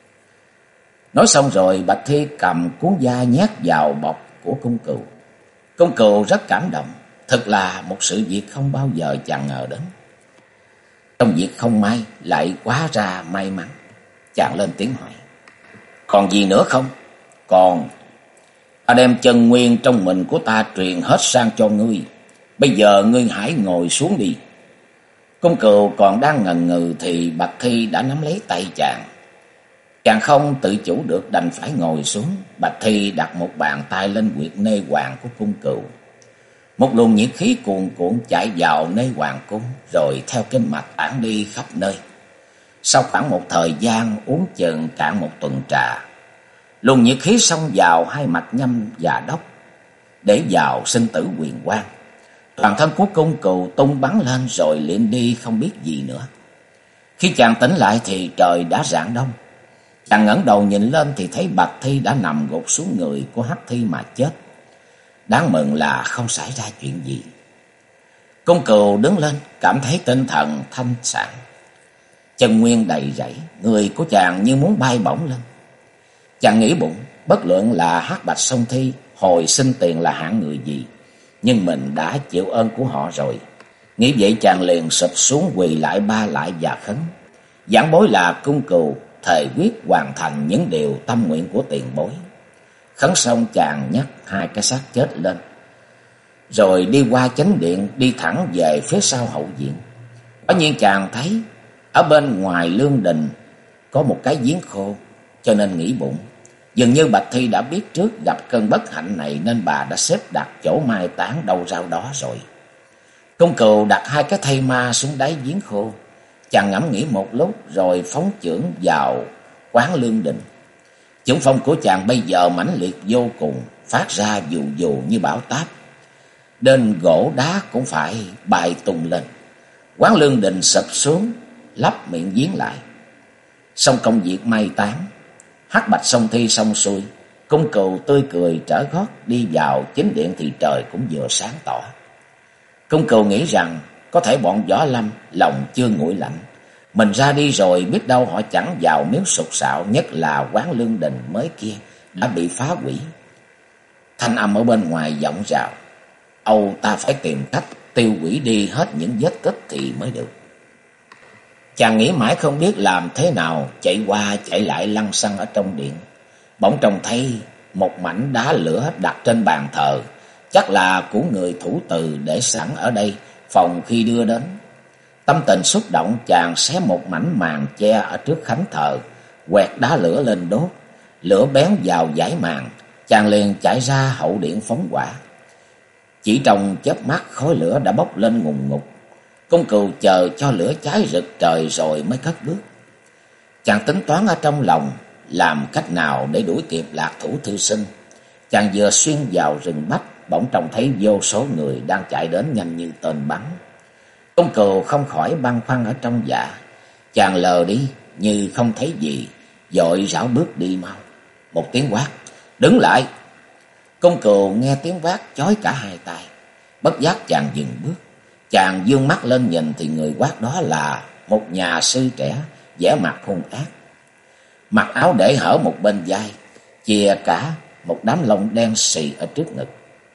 S1: Nói xong rồi Bạch Thi cầm cuốn da nhét vào bọc của Cung Cừu. Cung Cừu rất cảm động, thật là một sự việc không bao giờ chàng ngờ đến. Trong việc không may lại quá ra may mắn. Chàng lên tiếng hỏi, còn gì nữa không? Còn, ta đem chân nguyên trong mình của ta truyền hết sang cho ngươi. Bây giờ ngươi hãy ngồi xuống đi. Cung Cừu còn đang ngần ngừ thì Bạch Thi đã nắm lấy tay chàng. Chàng không tự chủ được đành phải ngồi xuống. Bạch Thi đặt một bàn tay lên huyệt nê hoàng của Cung Cừu. Một luồng nhiệt khí cuồn cuộn chạy vào nê hoàng cung, rồi theo kinh mạch tản đi khắp nơi. Sau khoảng một thời gian uống chừng cạn một tuần trà, luồng nhiệt khí xông vào hai mạch nhâm và đốc, để vào sinh tử quyền quang. Toàn thân của Cung Cừu tung bắn lên rồi liệm đi không biết gì nữa. Khi chàng tỉnh lại thì trời đã rạng đông. Chàng ngẩng đầu nhìn lên thì thấy Bạch Thi đã nằm gục xuống người của Hắc Thi mà chết. Đáng mừng là không xảy ra chuyện gì. Cung Cừu đứng lên, cảm thấy tinh thần thanh sảng. Chân nguyên đầy rẫy, người của chàng như muốn bay bổng lên. Chàng nghĩ bụng, bất luận là Hắc Bạch Song Thi hồi sinh tiền là hạng người gì, nhưng mình đã chịu ơn của họ rồi. Nghĩ vậy chàng liền sụp xuống quỳ lại ba lại và khấn. Giảng bối là Cung Cừu thề quyết hoàn thành những điều tâm nguyện của tiền bối. Khấn xong chàng nhấc hai cái xác chết lên, rồi đi qua chánh điện, đi thẳng về phía sau hậu viện. Quả nhiên chàng thấy ở bên ngoài lương đình có một cái giếng khô, cho nên nghĩ bụng, dường như Bạch Thi đã biết trước gặp cơn bất hạnh này nên bà đã xếp đặt chỗ mai táng đâu rau đó rồi. Cung Cừu đặt hai cái thây ma xuống đáy giếng khô. Chàng ngẫm nghĩ một lúc rồi phóng chưởng vào quán lương đình. Chưởng phong của chàng bây giờ mãnh liệt vô cùng, phát ra dù dù như bão táp. Đến gỗ đá cũng phải bay tung lên. Quán lương đình sập xuống, lấp miệng giếng lại. Xong công việc mai táng, Hắc Bạch Song Thi xong xuôi, Cung Cừu tươi cười trở gót đi vào chính điện thì trời cũng vừa sáng tỏ. Cung Cừu nghĩ rằng có thể bọn Võ Lâm lòng chưa nguội lạnh, mình ra đi rồi biết đâu họ chẳng vào miếu sục sạo, nhất là quán lương đình mới kia đã bị phá hủy. Thanh âm ở bên ngoài vọng rào, âu ta phải tìm cách tiêu hủy đi hết những vết tích thì mới được. Chàng nghĩ mãi không biết làm thế nào, chạy qua chạy lại lăn xăng ở trong điện. Bỗng trông thấy một mảnh đá lửa đặt trên bàn thờ, chắc là của người thủ từ để sẵn ở đây phòng khi đưa đến. Tâm tình xúc động, chàng xé một mảnh màn che ở trước khánh thờ, quẹt đá lửa lên đốt. Lửa bén vào dải màn, chàng liền chạy ra hậu điện phóng hỏa. Chỉ trong chớp mắt khói lửa đã bốc lên ngùn ngụt. Cung Cừu chờ cho lửa cháy rực trời rồi mới cất bước. Chàng tính toán ở trong lòng làm cách nào để đuổi kịp Lạc Thủ thư sinh. Chàng vừa xuyên vào rừng bách bỗng trông thấy vô số người đang chạy đến nhanh như tên bắn. Cung Cừu không khỏi băn khoăn ở trong dạ. Chàng lờ đi như không thấy gì, vội rảo bước đi mau. Một tiếng quát: "Đứng lại!" Cung Cừu nghe tiếng quát chói cả hai tai. Bất giác chàng dừng bước. Chàng dương mắt lên nhìn thì người quát đó là một nhà sư trẻ, vẻ mặt hung ác. Mặc áo để hở một bên vai, chìa cả một đám lông đen xì ở trước ngực.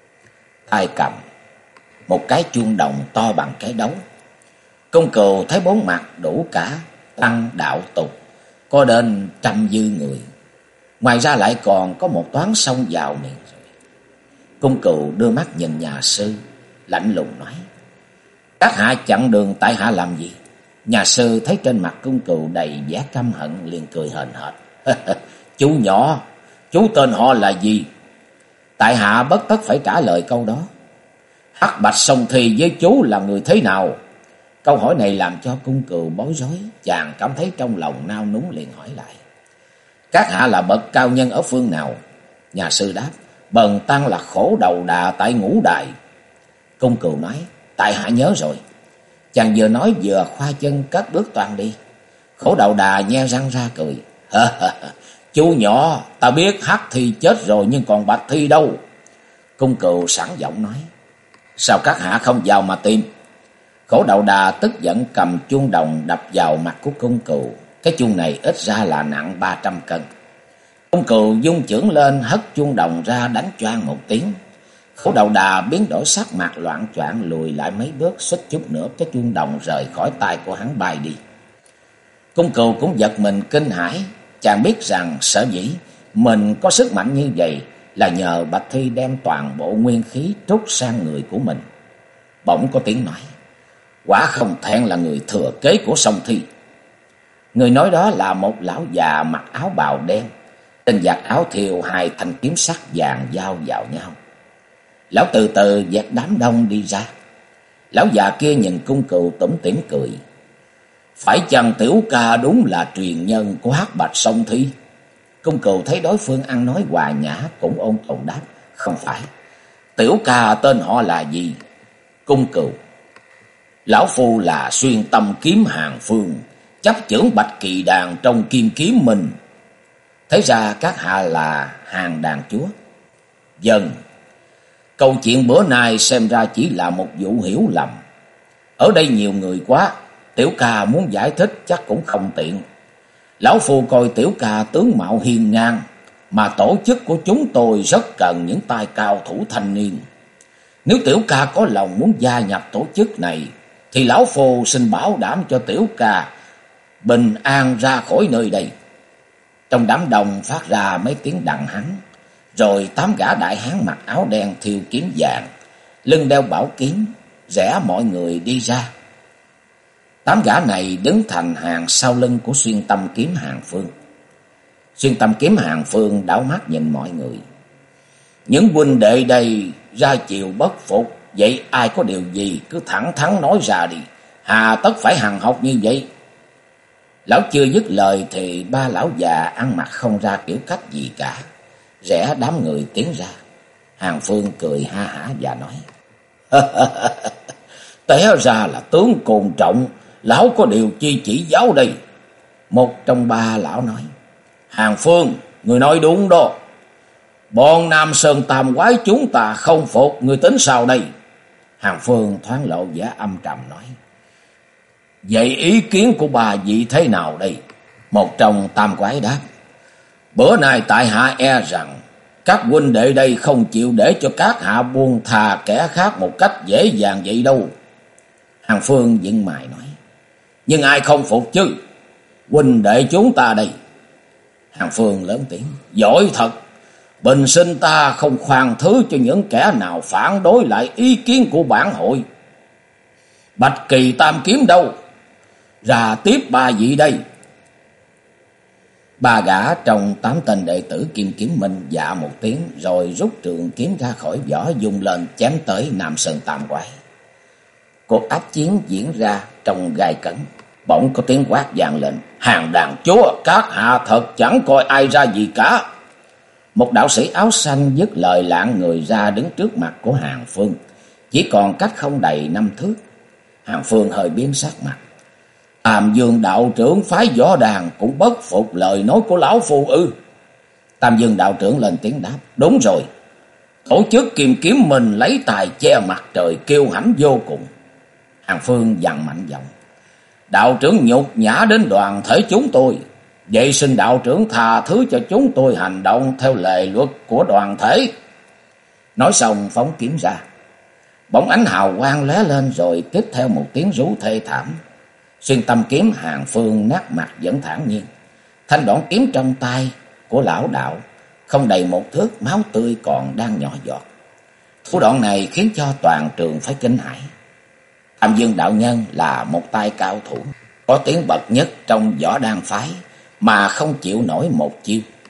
S1: Tay cầm một cái chuông đồng to bằng cái đấu. Cung Cừu thấy bốn mặt đủ cả tăng đạo tục, có đến 100 dư người. Ngoài ra lại còn có một toán xông vào miệng. Cung Cừu đưa mắt nhìn nhà sư, lạnh lùng nói: "Các hạ chặn đường tại hạ làm gì?" Nhà sư thấy trên mặt Cung Cừu đầy vẻ căm hận, liền cười hờn hệt: "Chú nhỏ, chú tên họ là gì?" "Tại hạ bất tất phải trả lời câu đó." "Hắc Bạch Song Thi với chú là người thế nào?" Câu hỏi này làm cho Cung Cừu bối rối, chàng cảm thấy trong lòng nao núng, liền hỏi lại: "Các hạ là bậc cao nhân ở phương nào?" Nhà sư đáp: "Bần tăng là Khổ Đầu Đà tại Ngũ Đài." Cung Cừu nói: "Tại hạ nhớ rồi." Chàng vừa nói vừa khoa chân cất bước toan đi. Khổ Đầu Đà nhe răng ra cười: "Chú nhỏ, ta biết Hắc Thi chết rồi nhưng còn Bạch Thi đâu?" Cung Cừu sẵn giọng nói: "Sao các hạ không vào mà tìm?" Khổ Đầu Đà tức giận cầm chuông đồng đập vào mặt của Cung Cừu. Cái chuông này ít ra là nặng 300 cân. Cung Cừu dung chưởng lên hất chuông đồng ra đánh choang một tiếng. Khổ Đầu Đà biến đổi sắc mặt, loạng choạng lùi lại mấy bước, suýt chút nữa cái chuông đồng rời khỏi tay của hắn bay đi. Cung Cừu cũng giật mình kinh hãi. Chàng biết rằng sở dĩ mình có sức mạnh như vậy là nhờ Bạch Thi đem toàn bộ nguyên khí trút sang người của mình. Bỗng có tiếng nói: "Quả không thẹn là người thừa kế của Song Thi." Người nói đó là một lão già mặc áo bào đen, trên vạt áo thêu hai thanh kiếm sắc vàng giao vào nhau. Lão từ từ vẹt đám đông đi ra. Lão già kia nhìn Cung Cừu tủm tỉm cười: "Phải chăng tiểu ca đúng là truyền nhân của Hắc Bạch Song Thi?" Cung Cừu thấy đối phương ăn nói hòa nhã, cũng ôn tồn đáp: "Không phải." "Tiểu ca tên họ là gì?" "Cung Cừu." "Lão phu là Xuyên Tâm Kiếm Hàng Phương, chấp chưởng Bạch Kỳ Đàn trong Kim Kiếm Minh." "Thế ra các hạ là Hàng đàn chúa?" "Vâng." "Câu chuyện bữa nay xem ra chỉ là một vụ hiểu lầm. Ở đây nhiều người quá, tiểu ca muốn giải thích chắc cũng không tiện. Lão phu coi tiểu ca tướng mạo hiên ngang, mà tổ chức của chúng tôi rất cần những tài cao thủ thanh niên. Nếu tiểu ca có lòng muốn gia nhập tổ chức này, thì lão phu xin bảo đảm cho tiểu ca bình an ra khỏi nơi đây." Trong đám đông phát ra mấy tiếng đằng hắng, rồi 8 gã đại hán mặc áo đen thêu kiếm vàng, lưng đeo bảo kiếm, rẽ mọi người đi ra. 8 gã này đứng thành hàng sau lưng của Xuyên Tâm Kiếm Hàng Phương. Xuyên Tâm Kiếm Hàng Phương đảo mắt nhìn mọi người: "Những huynh đệ đây ra chiều bất phục, vậy ai có điều gì cứ thẳng thắn nói ra đi, hà tất phải hằn học như vậy?" Lão chưa dứt lời thì 3 lão già ăn mặc không ra kiểu cách gì cả, rẽ đám người tiến ra. Hàng Phương cười ha hả và nói: "Té ra là tướng Côn Trọng, lão có điều chi chỉ giáo đây?" Một trong 3 lão nói: "Hàng Phương, người nói đúng đó. Bọn Nam Sơn Tam Quái chúng ta không phục, người tính sao đây?" Hàng Phương thoáng lộ vẻ âm trầm nói: "Vậy ý kiến của bà vị thế nào đây?" Một trong Tam Quái đáp: "Bữa nay tại hạ e rằng các huynh đệ đây không chịu để cho các hạ buông thà kẻ khác một cách dễ dàng vậy đâu." Hàng Phương dựng mày nói: "Nhưng ai không phục chứ? Huynh đệ chúng ta đây." Hàng Phương lớn tiếng: "Giỏi thật! Bình sinh ta không khoan thứ cho những kẻ nào phản đối lại ý kiến của bản hội. Bạch Kỳ Tam Kiếm đâu? Ra tiếp 3 vị đây." 3 gã trong 8 tên đệ tử Kim Kiếm Minh dạ một tiếng, rồi rút trường kiếm ra khỏi vỏ, dùng lên chém tới Nam Sơn Tam Quái. Cuộc ác chiến diễn ra trong gai cấn. Bỗng có tiếng quát vang lên: "Hàng đàn chúa, các hạ thật chẳng coi ai ra gì cả." Một đạo sĩ áo xanh dứt lời lạng người ra đứng trước mặt của Hàn Phương, chỉ còn cách không đầy 5 thước. Hàn Phương hơi biến sắc mặt. Tam Dương đạo trưởng phái võ đàn cũng bất phục lời nói của lão phu ư? Tam Dương đạo trưởng lên tiếng đáp. Đúng rồi. Tổ chức Kim Kiếm mình lấy tài che mặt trời, kiêu hãnh vô cùng. Hàn Phương dằn mạnh giọng. Đạo trưởng nhục nhã đến đoàn thể chúng tôi. Vậy xin đạo trưởng tha thứ cho chúng tôi hành động theo lề luật của đoàn thể. Nói xong phóng kiếm ra. Bỗng ánh hào quang lóe lên rồi tiếp theo một tiếng rú thê thảm. Xuyên tâm kiếm Hàn Phương nát mặt vẫn thản nhiên. Thanh đoạn kiếm trong tay của lão đạo không đầy 1 thước, máu tươi còn đang nhỏ giọt. Thủ đoạn này khiến cho toàn trường phải kinh hãi. Tam Dương đạo nhân là một tay cao thủ, có tiếng bậc nhất trong võ đan phái mà không chịu nổi một chiêu.